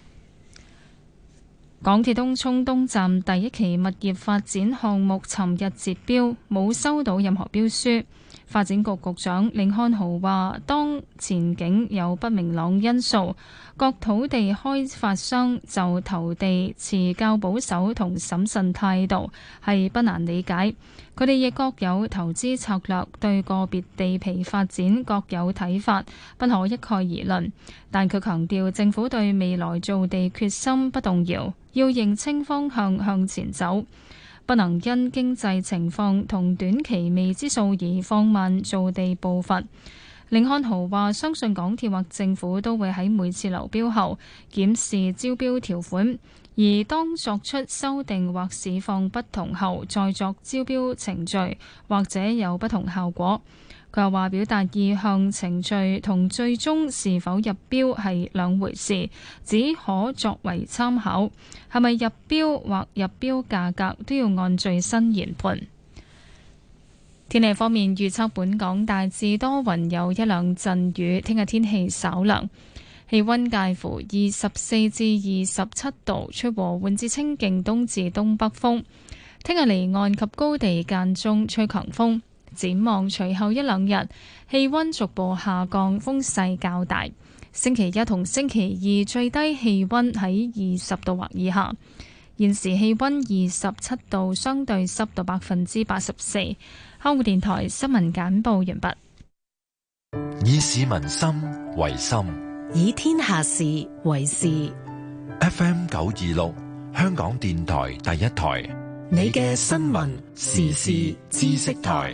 D: 港鐵東涌東站第一期物業發展項目尋日截標，冇收到任何標書。發展局局長甯漢豪話，當前景有不明朗因素，各土地開發商就投地持較保守同審慎態度，係不難理解。佢哋亦各有投資策略，對個別地皮發展各有睇法，不可一概而論。但佢強調，政府對未來造地決心不動搖，要認清方向向前走，不能因經濟情況同短期未知數而放慢造地步伐。甯漢豪話：相信港鐵或政府都會喺每次流標後檢視招標條款，而當作出修訂或市況不同後再作招標程序，或者有不同效果。佢又話：表達意向程序同最終是否入標係兩回事，只可作為參考。係咪入標或入標價格都要按最新研判。天氣方面預測，本港大致多雲，有一兩陣雨。聽日天氣稍涼，氣溫介乎二十四至二十七度，吹和緩至清勁東至東北風。聽日離岸及高地間中吹強風。展望隨後一兩日，氣溫逐步下降，風勢較大。星期一同星期二最低氣溫喺二十度或以下。現時氣溫二十七度，相對濕度百分之八十四。香港電台新聞簡報完畢。
C: 以市民心為心，
G: 以天下事為事。
C: F M 九二六，香港電台第一台，
G: 你嘅新聞時事知識台。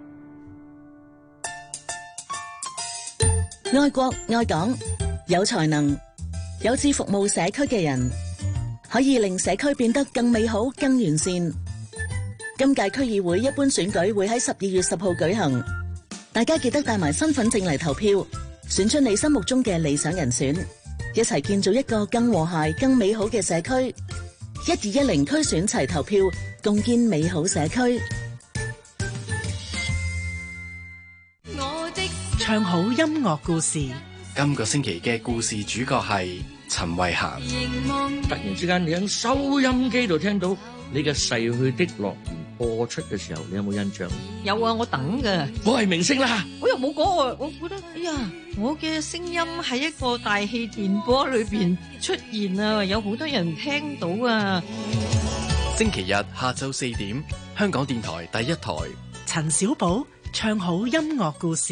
E: 愛國愛港，有才能、有志服務社區嘅人，可以令社區變得更美好、更完善。今屆區議會一般選舉會喺十二月十號舉行，大家記得帶埋身份證嚟投票，選出你心目中嘅理想人選，一齊建造一個更和諧、更美好嘅社區。一二一零區選齊投票，共建美好社區。
G: 唱好音樂故事。
L: 今個星期嘅故事主角係陳慧嫻。
F: 突然之間，你喺收音機度聽到你嘅逝去的樂園播出嘅時候，你有冇印象？
I: 有啊，我等㗎。
F: 我係明星啦！
I: 我又冇講啊，我覺得哎呀，我嘅聲音喺一個大氣電波裏邊出現啊，有好多人聽到啊。
L: 星期日下晝四點，香港電台第一台。
G: 陳小寶、 唱好音樂故事。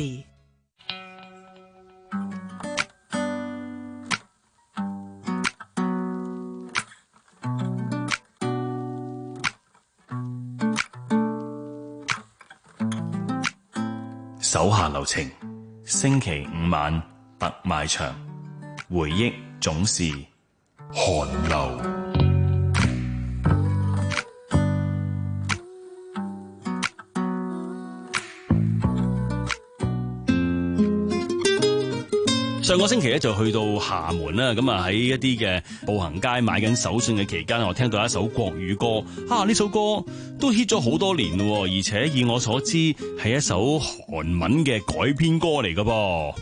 A: 手下留情，星期五晚特賣場，回憶總是寒流。
O: 上個星期咧就去到廈門啦，咁啊喺一啲嘅步行街買緊手信嘅期間，我聽到一首國語歌，啊呢首歌都 hit 咗好多年咯，而且以我所知係一首韓文嘅改編歌嚟噶噃。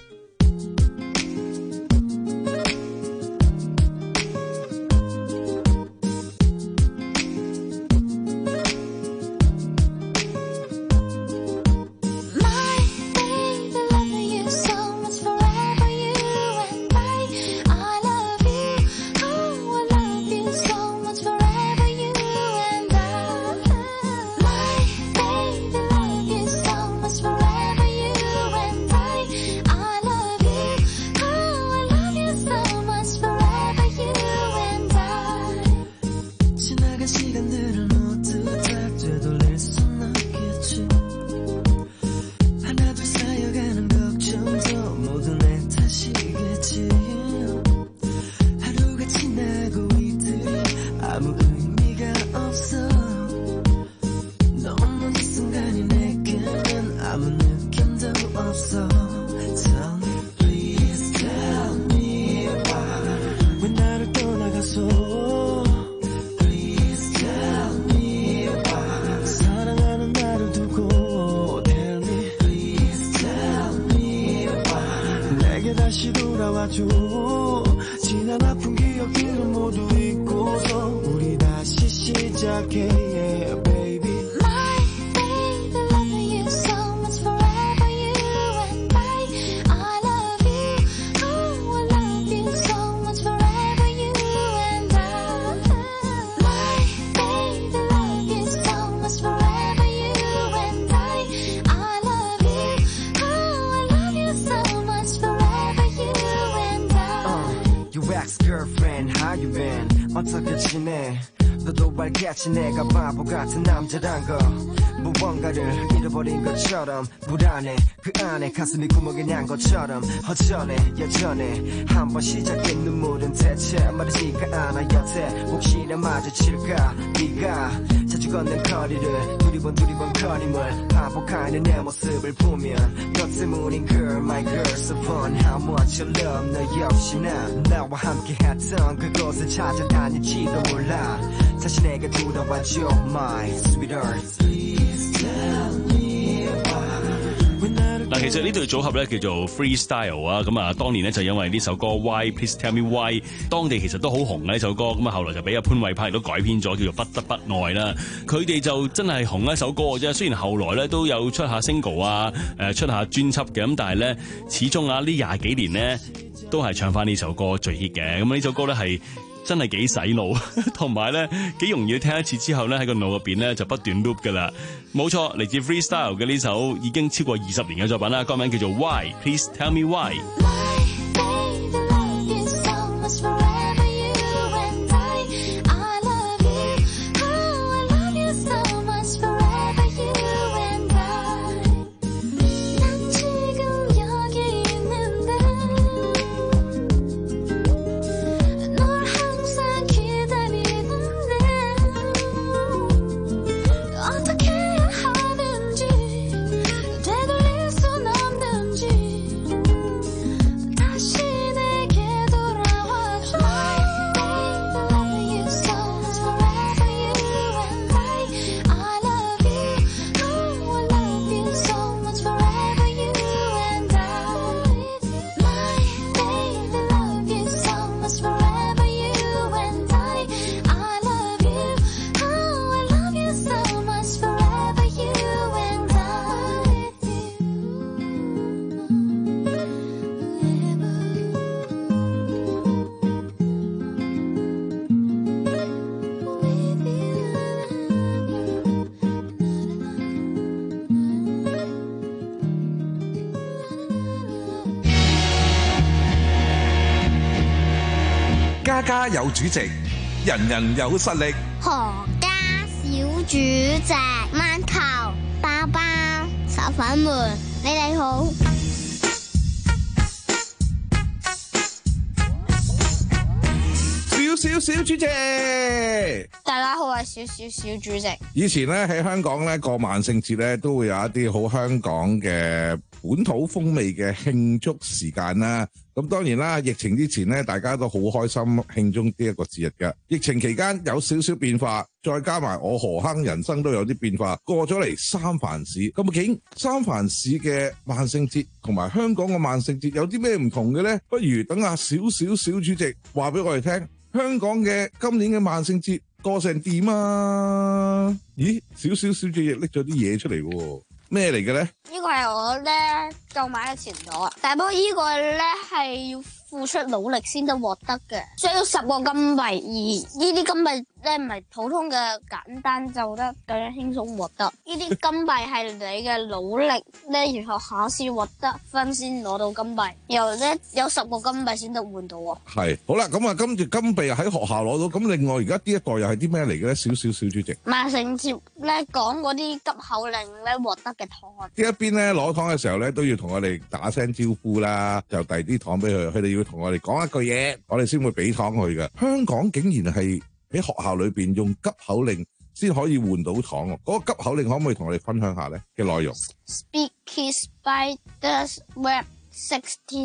H: 내가 바보 같은 남자란 거 무언가를 잃어버린 것처럼 불안해 그 안에 가슴이 구멍이 난 것처럼 허전해 여전해 한번 시작된 눈물은 대체 마르지가 않아 여태 혹시나 마주칠까 네가 자주 걷는 거리를 두리번 두리번 거림을 반복하는 내 모습을 보면 너 때문인 girl my girl so fun how much you love 너 역시나 나와 함께 했던 그곳을 찾아다닐지도 몰라 다시 내게 돌아와줘 my sweetheart please tell me why
O: 嗱，其實呢對組合咧叫做 Freestyle 啊，咁啊，當年咧就因為呢首歌 Why Please Tell Me Why， 當地其實都好紅嘅呢首歌，咁啊後來就俾阿潘瑋柏亦都改編咗，叫做不得不愛啦。佢哋就真係紅一首歌嘅啫，雖然後來咧都有出下 single 啊，誒出下專輯嘅，咁但係咧始終啊呢廿幾年咧都係唱翻呢首歌最 hit 嘅，咁呢首歌咧係真係幾洗腦，同埋咧幾容易聽一次之後咧喺個腦入邊咧就不斷 loop 噶啦。冇錯，嚟自 Freestyle 嘅呢首已經超過二十年嘅作品啦，歌名叫做 Why Please Tell Me Why。
J: 家有主席，人人有實力。
K: 何家小主席，饅頭包包小粉們，你哋好。
J: 小小小主席，
K: 大家好，我係小小小主席。
J: 以前咧喺香港咧過萬聖節咧，都會有一啲好香港嘅本土風味嘅慶祝時間啦。咁當然啦，疫情之前咧，大家都好開心慶祝呢一個節日嘅。疫情期間有少少變化，再加埋我何坑人生都有啲變化。過咗嚟三藩市，究竟三藩市嘅萬聖節同埋香港嘅萬聖節有啲咩唔同嘅呢？不如等下小小小主席話俾我哋聽。香港嘅今年嘅萬聖節過成點啊？咦，小小小主席拎咗啲嘢出嚟喎，咩嚟嘅咧？
K: 呢個係我咧購買嘅錢咗啊！但係不過呢個咧係要付出努力先得獲得嘅，需要十個金幣，而呢啲金幣咧唔係普通嘅簡單就得咁樣輕鬆獲得。呢啲金幣係你嘅努力咧，然後考試獲得分先攞到金幣，然後咧有十個金幣先得換到喎。係，好啦，咁啊，跟住金幣喺學校攞到，咁另外而家呢一個又係啲咩嚟嘅咧？小小小主席，萬聖節咧講嗰啲急口令咧獲得嘅糖。呢一邊咧攞糖嘅時候咧都要同我哋打聲招呼啦，就遞啲糖俾佢，佢哋要同我哋講一句嘢，我哋先會俾糖佢嘅。香港竟然係喺學校裏邊用急口令先可以換到糖喎，嗰個急口令可唔可以同我哋分享下咧嘅內容 ？Speaky spiders web sixty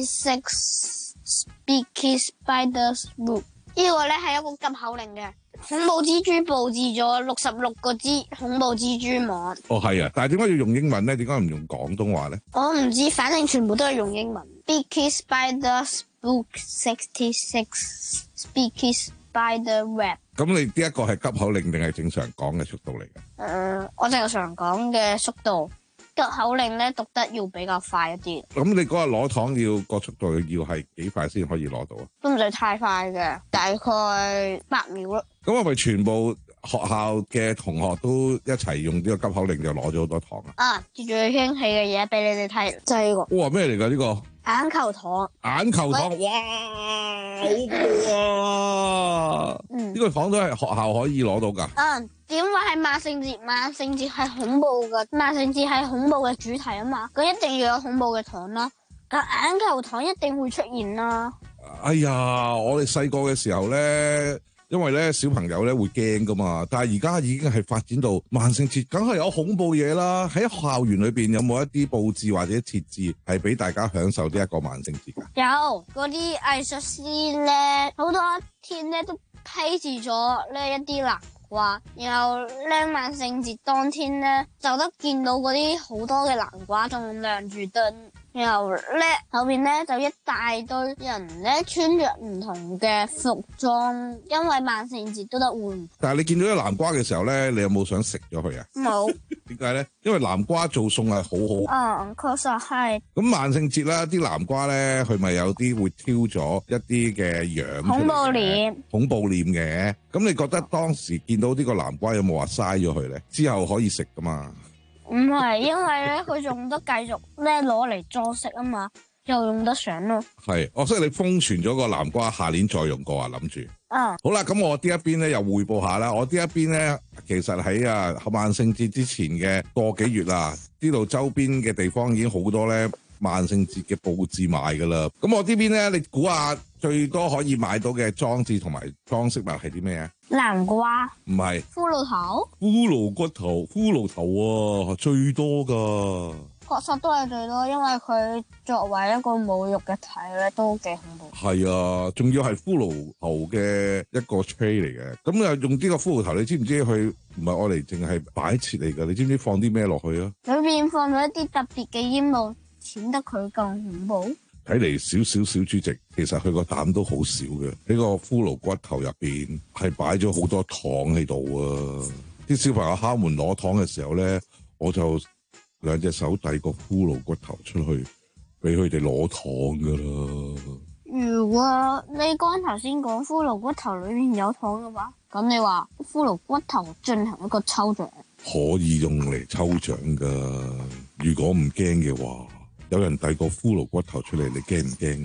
K: six Speaky spiders web 呢個咧係一個急口令嘅。恐怖蜘蛛佈置咗六十六個蜘恐怖蜘蛛網。哦，係啊，但係點解要用英文咧？點解唔用廣東話咧？我唔知，反正全部都係用英文。Speaky spiders book sixty six Speaky spider web。咁你呢一個係急口令定係正常講嘅速度嚟嘅？誒、呃，我正常講嘅速度。急口令咧讀得要比較快一啲。咁你嗰日攞糖要個速度要係幾快先可以攞到啊？都唔使太快嘅，大概八秒咯。咁係咪全部學校嘅同學都一齊用呢個急口令就攞咗好多糖啊？啊，最興起嘅嘢俾你哋睇，就係呢個。哇，咩嚟㗎呢個？眼球糖。眼球糖，哇，好過啊！嗯，呢個糖都係學校可以攞到㗎。嗯。點解係萬聖節？萬聖節係恐怖嘅，萬聖節係恐怖嘅主題啊嘛，咁一定要有恐怖嘅糖啦。咁眼球糖一定會出現啦。哎呀，我哋細個嘅時候咧，因為咧小朋友咧會驚噶嘛，但係而家已經係發展到萬聖節，梗係有恐怖嘢啦。喺校園裏邊有冇一啲佈置或者設置係俾大家享受呢一個萬聖節噶？有，嗰啲藝術師咧，好多天咧都批示咗呢一啲啦。話，然後咧萬聖節當天咧就得見到嗰啲好多嘅南瓜仲亮住燈，然後咧後邊咧就一大堆人咧穿着唔同嘅服裝，因為萬聖節都得換。但係你見到啲南瓜嘅時候咧，你有冇想食咗佢啊？冇。點解咧？因為南瓜做餸係好好。嗯，確實係。咁萬聖節啦，啲南瓜咧，佢咪有啲會挑咗一啲嘅樣恐怖臉，恐怖臉嘅。咁你覺得當時見到呢個南瓜有冇話嘥咗佢咧？之後可以食噶嘛？唔係，因為咧佢仲得繼續咧攞嚟裝飾啊嘛，又用得上咯。係，哦，所以你封存咗個南瓜，下年再用過啊？諗住。嗯。好啦，咁我呢一邊咧又匯報下啦。我呢一邊咧，其實喺啊萬聖節之前嘅個幾月啦，呢度周邊嘅地方已經好多咧萬聖節嘅佈置賣噶啦。咁我呢邊咧，你估下最多可以買到嘅裝置同埋裝飾物係啲咩啊？南瓜。唔係。骷髏頭。骷髏骨頭，骷髏頭啊，最多噶。確實都係最多，因為佢作為一個侮辱嘅體咧，都幾恐怖。係啊，仲要係骷髏頭嘅一個 tray 嚟嘅。咁啊，用呢個骷髏頭，你知唔知佢唔係我嚟淨係擺設嚟㗎？你知唔知放啲咩落去啊？裏邊放咗一啲特別嘅煙霧，顯得佢更恐怖。睇嚟小小小主席，其實佢個膽都好少嘅。喺個骷髏骨頭入邊係擺咗好多糖喺度啊！啲小朋友敲門攞糖嘅時候咧，我就兩隻手遞個骷髏骨頭出去，俾佢哋攞糖噶啦。如果你剛頭先講骷髏骨頭裏面有糖嘅話，咁你話骷髏骨頭進行一個抽獎，可以用嚟抽獎噶。如果唔驚嘅話，有人遞個骷髏骨頭出嚟，你驚唔驚啊？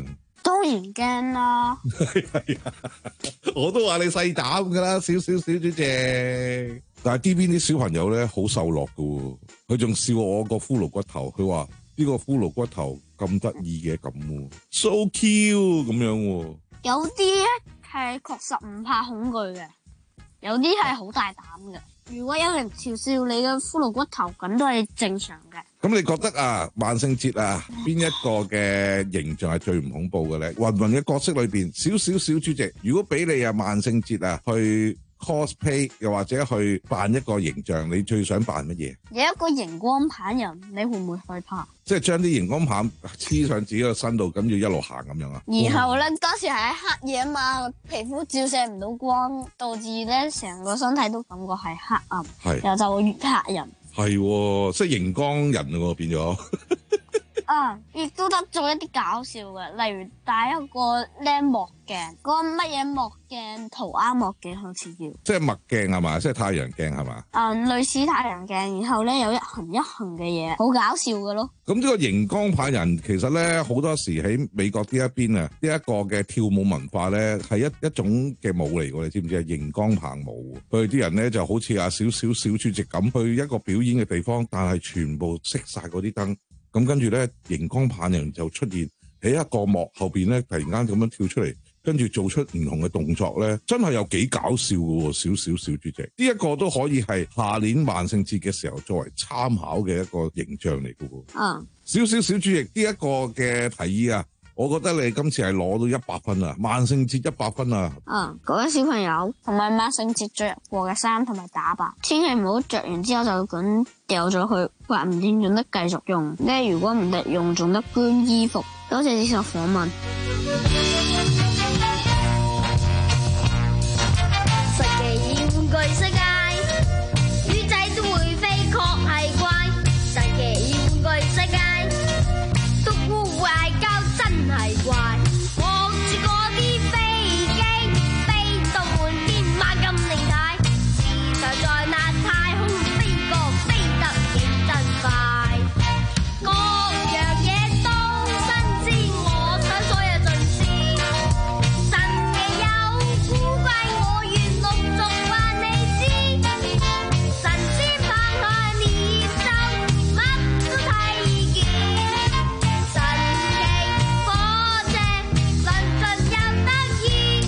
K: 當然驚啦。
J: 係啊，我都話你細膽㗎啦，少少小主席。但係 D B 啲小朋友咧好受落㗎喎，佢仲笑我個骷髏骨頭，佢話呢個骷髏骨頭咁得意嘅咁喎 ，so cute 咁樣喎。
K: 有啲咧係確實唔怕恐懼嘅，有啲係好大膽嘅。如果有人嘲笑你嘅骷髏骨頭，咁都係正常嘅。
J: 咁你覺得啊，萬聖節啊，邊一個嘅形象係最唔恐怖嘅咧？芸芸嘅角色裏邊，少少小主席，如果俾你啊萬聖節啊去 cosplay， 又或者去扮一個形象，你最想扮乜嘢？
K: 有一個熒光棒人，你會唔會害怕？
J: 即係將啲熒光棒黐上自己個身度，咁要一路行咁樣啊？
K: 然後咧，當時係喺黑夜啊嘛，皮膚照射唔到光，導致咧成個身體都感覺係黑暗，
J: 係，
K: 然後就會越嚇人。
J: 係喎，即係熒光人喎，變咗。
K: 啊，亦都得做一啲搞笑嘅，例如戴一個靚墨鏡，嗰個乜嘢墨鏡，塗鴉墨鏡好似叫，
J: 即係墨鏡係嘛？即係太陽鏡係嘛？
K: 啊、嗯，類似太陽鏡，然後咧有一行一行嘅嘢，好搞笑嘅咯。
J: 咁呢個熒光棒人其實咧好多時喺美國呢一邊啊，呢一個嘅跳舞文化咧係一一種嘅舞嚟嘅，你知唔知啊？熒光棒舞，佢哋啲人咧就好似啊少少小主席咁去一個表演嘅地方，但係全部熄晒嗰啲燈。咁跟住咧，熒光棒人就出現喺一個幕後邊咧，突然間咁樣跳出嚟，跟住做出唔同嘅動作咧，真係有幾搞笑嘅喎！少少小主席，呢一個都可以係下年萬聖節嘅時候作為參考嘅一個形象嚟嘅喎。
K: 嗯，
J: 少少小主席呢一個嘅提議啊，我覺得你今次係攞到一百分啊！萬聖節一百分啊！
K: 嗯，各位小朋友同埋萬聖節着過嘅衫同埋打扮，千祈唔好着完之後就咁掉咗佢，話唔掂仲得繼續用。咧如果唔得用，仲得捐衣服。多謝接受訪問。
M: 神奇玩具世界，魚仔都會飛，確係怪。神奇玩具世界，獨孤壞膠真係怪。望住嗰啲飛機，飛到滿天猛咁靈態，時常在那太空飛過，飛得幾真快。各樣嘢都新鮮，我想所有盡試。神奇有古怪，我願陸續話你知。神仙棒下練習，乜都睇見。神奇火車，論盡又得意。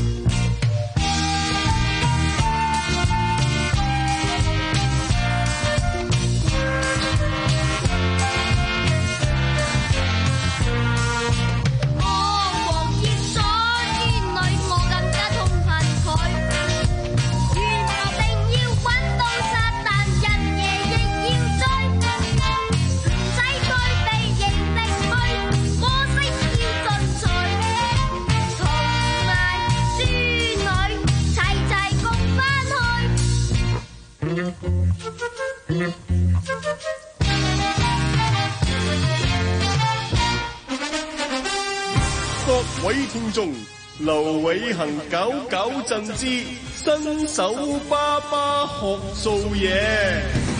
M: 我狂熱咗圈裏，我更加痛恨佢。原來定要搵到撒旦，日夜亦要追。唔使具備認定佢，歌聲要進取。同埋豬女齊齊共返去。
P: 各位聽眾，劉偉恒搞搞震之新手爸爸學做嘢。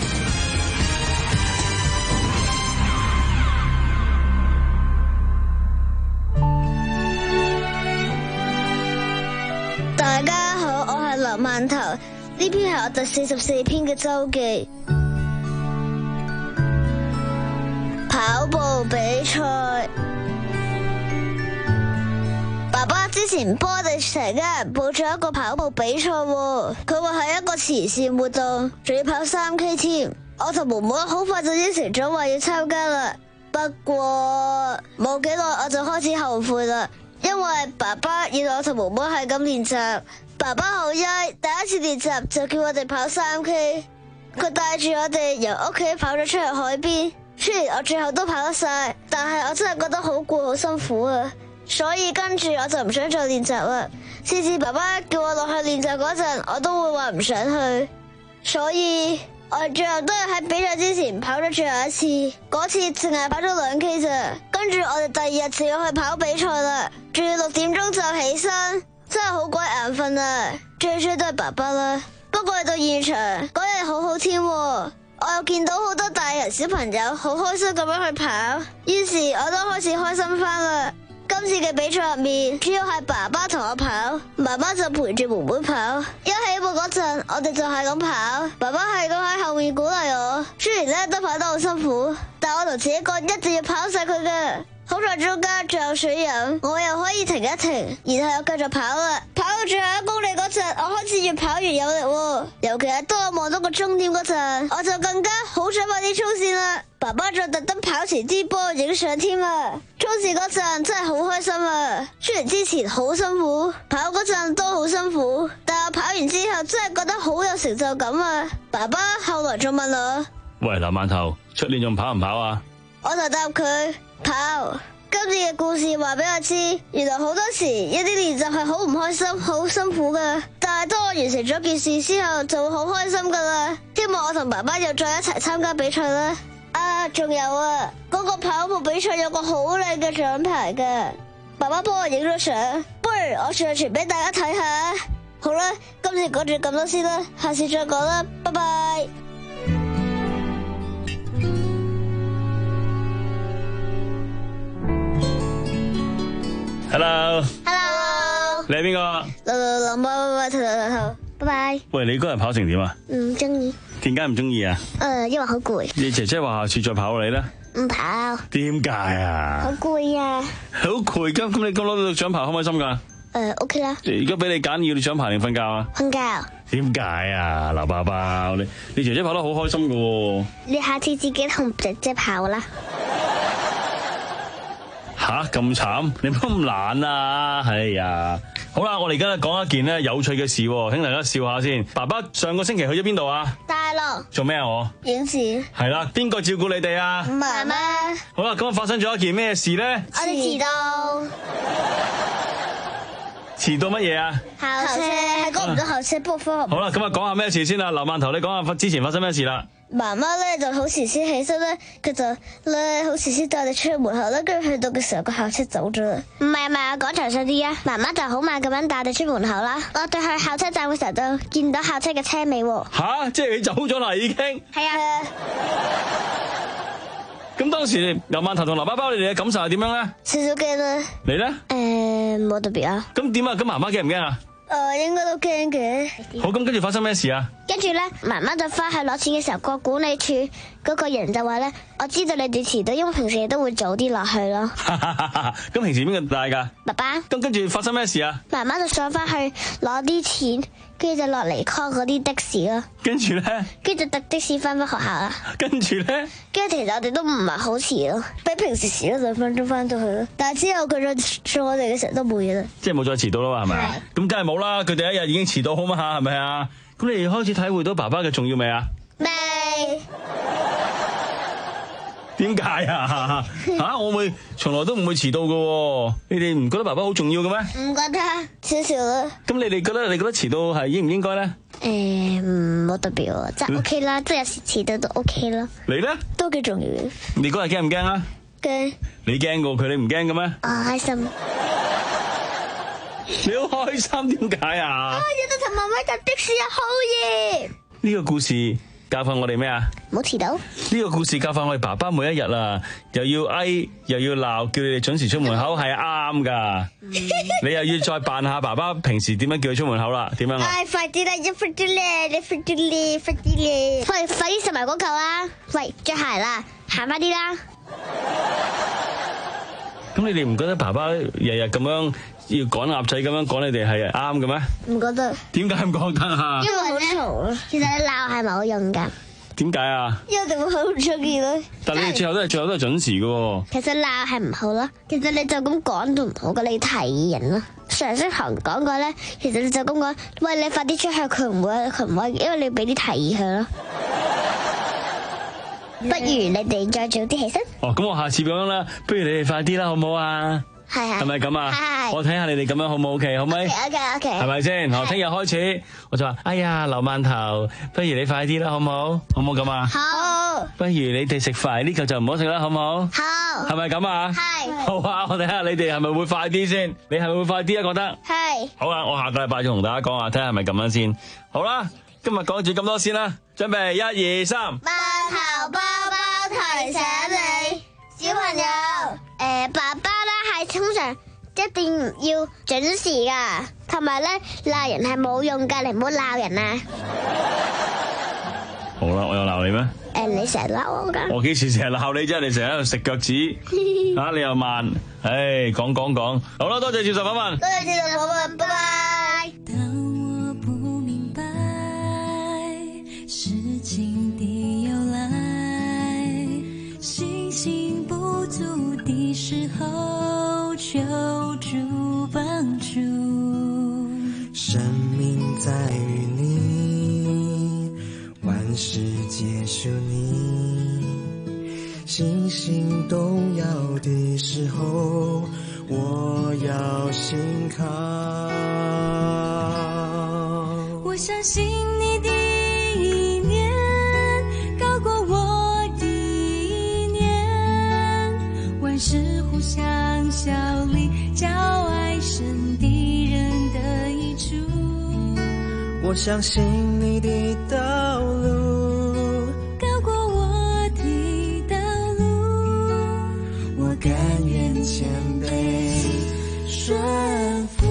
M: 大家好，我係劉饅頭，呢篇係我第四十四篇嘅周記。跑步比賽，爸爸之前幫我哋成家人報咗一個跑步比賽喎，佢話係一個慈善活動，仲要跑三 K 添。我同妹妹好快就應承咗話要參加啦，不過冇幾耐我就開始後悔啦。因為爸爸要我同妹妹係咁練習，爸爸好曳，第一次練習就叫我哋跑三 K， 佢帶住我哋由屋企跑咗出去海邊。雖然我最後都跑得晒，但係我真係覺得好攰好辛苦啊，所以跟住我就唔想再練習啦。次次爸爸叫我落去練習嗰陣，我都會話唔想去，所以我哋最後都係喺比賽之前跑咗最後一次，嗰次淨係跑咗兩 K 咋。跟住我哋第二日就要去跑比賽啦，仲要六點鐘就起身，真係好鬼眼瞓啊！最衰都係爸爸啦。不過去到現場嗰日好好天喎，我又見到好多大人小朋友好開心咁樣去跑，於是我都開始開心翻啦。 今次嘅比賽入面，主要係爸爸同我跑，媽媽就陪住妹妹跑。一起步嗰陣，我哋就係咁跑，爸爸係咁喺後面鼓勵我。雖然咧都跑得好辛苦，但我同自己講一定要跑晒佢嘅。好在中間仲有水飲，我又可以停一停，然後又繼續跑啦。跑到最後一公里嗰陣，我開始越跑越有力喎。尤其係當我望到個終點嗰陣，我就更加好想快啲衝線啦。爸爸仲特登跑前啲幫我影相添啊！衝線嗰陣真係好開心啊！雖然之前好辛苦，跑嗰陣都好辛苦，但我跑完之後真係覺得好有成就感啊！爸爸後來仲問我：
O: 喂，劉饅頭，出年仲跑唔跑啊？
M: 我就答佢跑。今次嘅故事話俾我知，原來好多時一啲練習係好唔開心、好辛苦嘅，但係當我完成咗件事之後，就會好開心噶啦。希望我同爸爸又再一齊參加比賽啦。啊，仲有啊，嗰個跑步比賽有個好靚嘅獎牌嘅，爸爸幫我影咗相，不如我上傳俾大家睇下。好啦，今次講住咁多先啦，下次再講啦，拜拜。
O: Hello，Hello， 你係邊個？
M: 劉劉劉媽媽頭頭頭頭，拜拜。
O: 喂，你嗰日跑成點啊？
M: 唔中意。
O: 點解唔中意啊？
M: 誒，因為好攰。
O: 你姐姐話下次再跑你咧？
M: 唔跑。
O: 點解啊？
M: 好攰啊！
O: 好攰，咁咁你咁攞到獎牌開唔開心噶？
M: 誒 ，OK 啦。
O: 而家俾你揀，要你獎牌定瞓覺啊？
M: 瞓覺。
O: 點解啊？劉爸爸，你你姐姐跑得好開心噶喎。
M: 你下次自己同姐姐跑啦。
O: 吓，咁慘，你唔好咁懶啊！哎呀，好啦，我哋而家講一件咧有趣嘅事，請大家笑下先。爸爸上個星期去咗邊度啊？
M: 大陸。做
O: 咩啊？我
M: 影視。
O: 係啦，邊個照顧你哋啊？
M: 媽媽。
O: 好啦，咁啊發生咗一件咩事咧？
M: 我哋遲到。
O: 遲到乜嘢啊？
M: 校車係趕唔到校車，不過科學。
O: 好啦，咁啊講下咩事先啦。劉饅頭，你講下之前發生咩事啦？
M: 媽媽咧就好遲先起身咧，佢就咧好遲先帶我哋出去門口咧，跟住去到嘅時候個校車走咗啦。唔係唔係啊，講詳細啲啊！媽媽就好慢咁樣帶我哋出門口啦。我哋去校車站嘅時候就見到校車嘅車尾喎。
O: 吓，即係佢走咗啦已經。
M: 係啊。
O: 咁當時劉饅頭同劉包包，你哋嘅感受係點樣咧？
M: 少少驚啦。
O: 你咧？
M: 誒，冇特別啊。
O: 咁點啊？咁媽媽驚唔驚啊？
M: 誒，應該都驚嘅。
O: 好，咁跟住發生咩事啊？
M: 跟住咧，媽媽就翻去攞錢嘅時候，個管理處嗰個人就話咧：我知道你哋遲到，因為平時都會早啲落去咯。
O: 咁平時邊個帶噶？
M: 爸爸。
O: 咁跟住發生咩事啊？
M: 媽媽就上翻去攞啲錢，跟住就落嚟 call 嗰啲的士咯。
O: 跟住咧？
M: 跟住就搭的士翻返學校啦。
O: 跟住咧？
M: 跟住其實我哋都唔係好遲咯，比平時遲咗兩分鐘翻到去咯。但係之後佢再送我哋嘅時候都冇嘢啦。
O: 即係冇再遲到啦，係咪？咁梗係冇啦，佢哋一日已經遲到好嘛吓，係咪啊？咁你哋開始體會到爸爸嘅重要未啊？
M: 未。
O: 點解啊？吓，我會從來都唔會遲到㗎。你哋唔覺得爸爸好重要嘅咩？
M: 唔覺得，少少啦。
O: 咁你哋覺得你覺得遲到係應唔應該咧？
M: 誒，唔冇特別喎，即係 OK 啦，即係有時遲到都 OK 啦。
O: 你咧？
M: 都幾重要嘅。
O: 你嗰日驚唔驚啊？
M: 驚。
O: 你驚過佢，你唔驚嘅咩？
M: 我開心。
O: 你好開心，點解啊？
M: 我有得同媽媽搭的士啊，好嘢！
O: 呢個故事教訓我哋咩啊？
M: 冇遲到。
O: 呢個故事教訓我哋爸爸每一日啊，又要嗌又要鬧，叫你哋準時出門口係啱噶。你又要再扮下爸爸平時點樣叫佢出門口啦？點樣啊？
M: 唉，快啲啦，一快啲咧，你快啲咧，快啲咧，快快啲食埋嗰嚿啦！喂，着鞋啦，行快啲啦！
O: 咁你哋唔覺得爸爸日日咁樣要趕鴨仔咁樣趕你哋係啱嘅咩？
M: 唔覺得。
O: 點解唔覺得啊？
M: 因為好嘈啊。其實你鬧係冇用噶。
O: 點解啊？
M: 因為我哋會好唔中意咯。
O: 但係你哋最後都係最後都係準時嘅。
M: 其實鬧係唔好咯。其實你就咁講都唔好噶，你提議人咯。常識行講過咧，其實你就咁講，喂，你快啲出去，佢唔會，佢唔會，因為你俾啲提議佢咯。不如你哋再早啲起身。
O: 哦，咁我下次咁樣啦，不如你哋快啲啦，好唔好啊？
M: 係係。
O: 係咪咁啊？
M: 係。
O: 我睇下你哋咁樣好唔好 ？OK， 好唔好
M: ？OK OK。
O: 係咪先？我聽日開始，我就話，哎呀，劉饅頭，不如你快啲啦，好唔好？好唔好咁啊？
M: 好。
O: 不如你哋食飯呢嚿就唔好食啦，好唔好？
M: 好。係
O: 咪咁啊？
M: 係。
O: 好啊，我睇下你哋係咪會快啲先？你係咪會快啲啊？覺得？
M: 係。
O: 好啊，我下個禮拜再同大家講下，睇下係咪咁樣先。好啦，今日講住咁多先啦，準備一二三。
M: 饅頭包包提醒你，小朋友，誒、呃，爸爸咧喺通常一定要準時噶，同埋咧鬧人係冇用噶，你唔好鬧人啊！
O: 好啦，我有鬧你咩？
M: 誒，你成日鬧我噶？
O: 我幾時成日鬧你啫？你成日喺度食腳趾，啊你又慢，唉講講講，好啦，多謝接受訪問，
M: 多謝接受訪問，拜拜。
B: 當我不明白事情的由來，信心不足的時候求助幫助，
H: 生命在於你，萬事皆屬你，信心動搖的時候我要信靠，
B: 我相信你的意念高過我的意念，萬事互相效力，叫愛神敵人的益處，
H: 我相信你的道路
B: 高過我的道路，
H: 我甘願謙卑順服。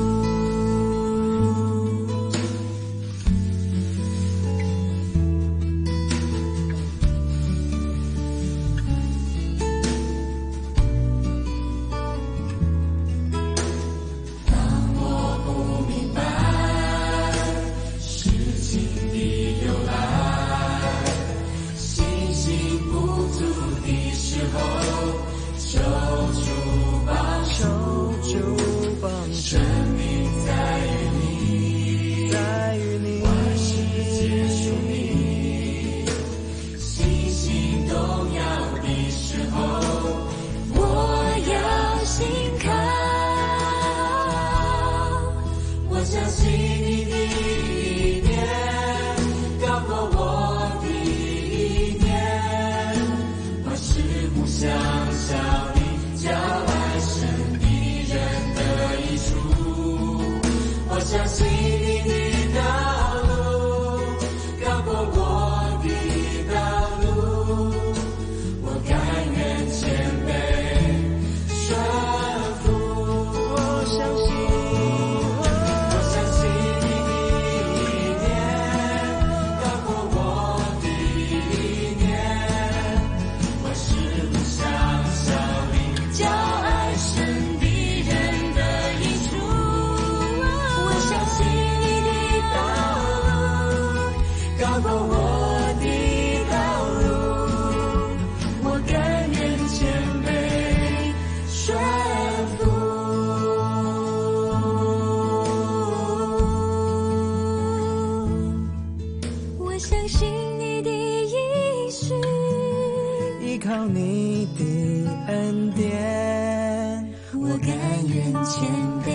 H: 靠你的恩典，我甘願謙卑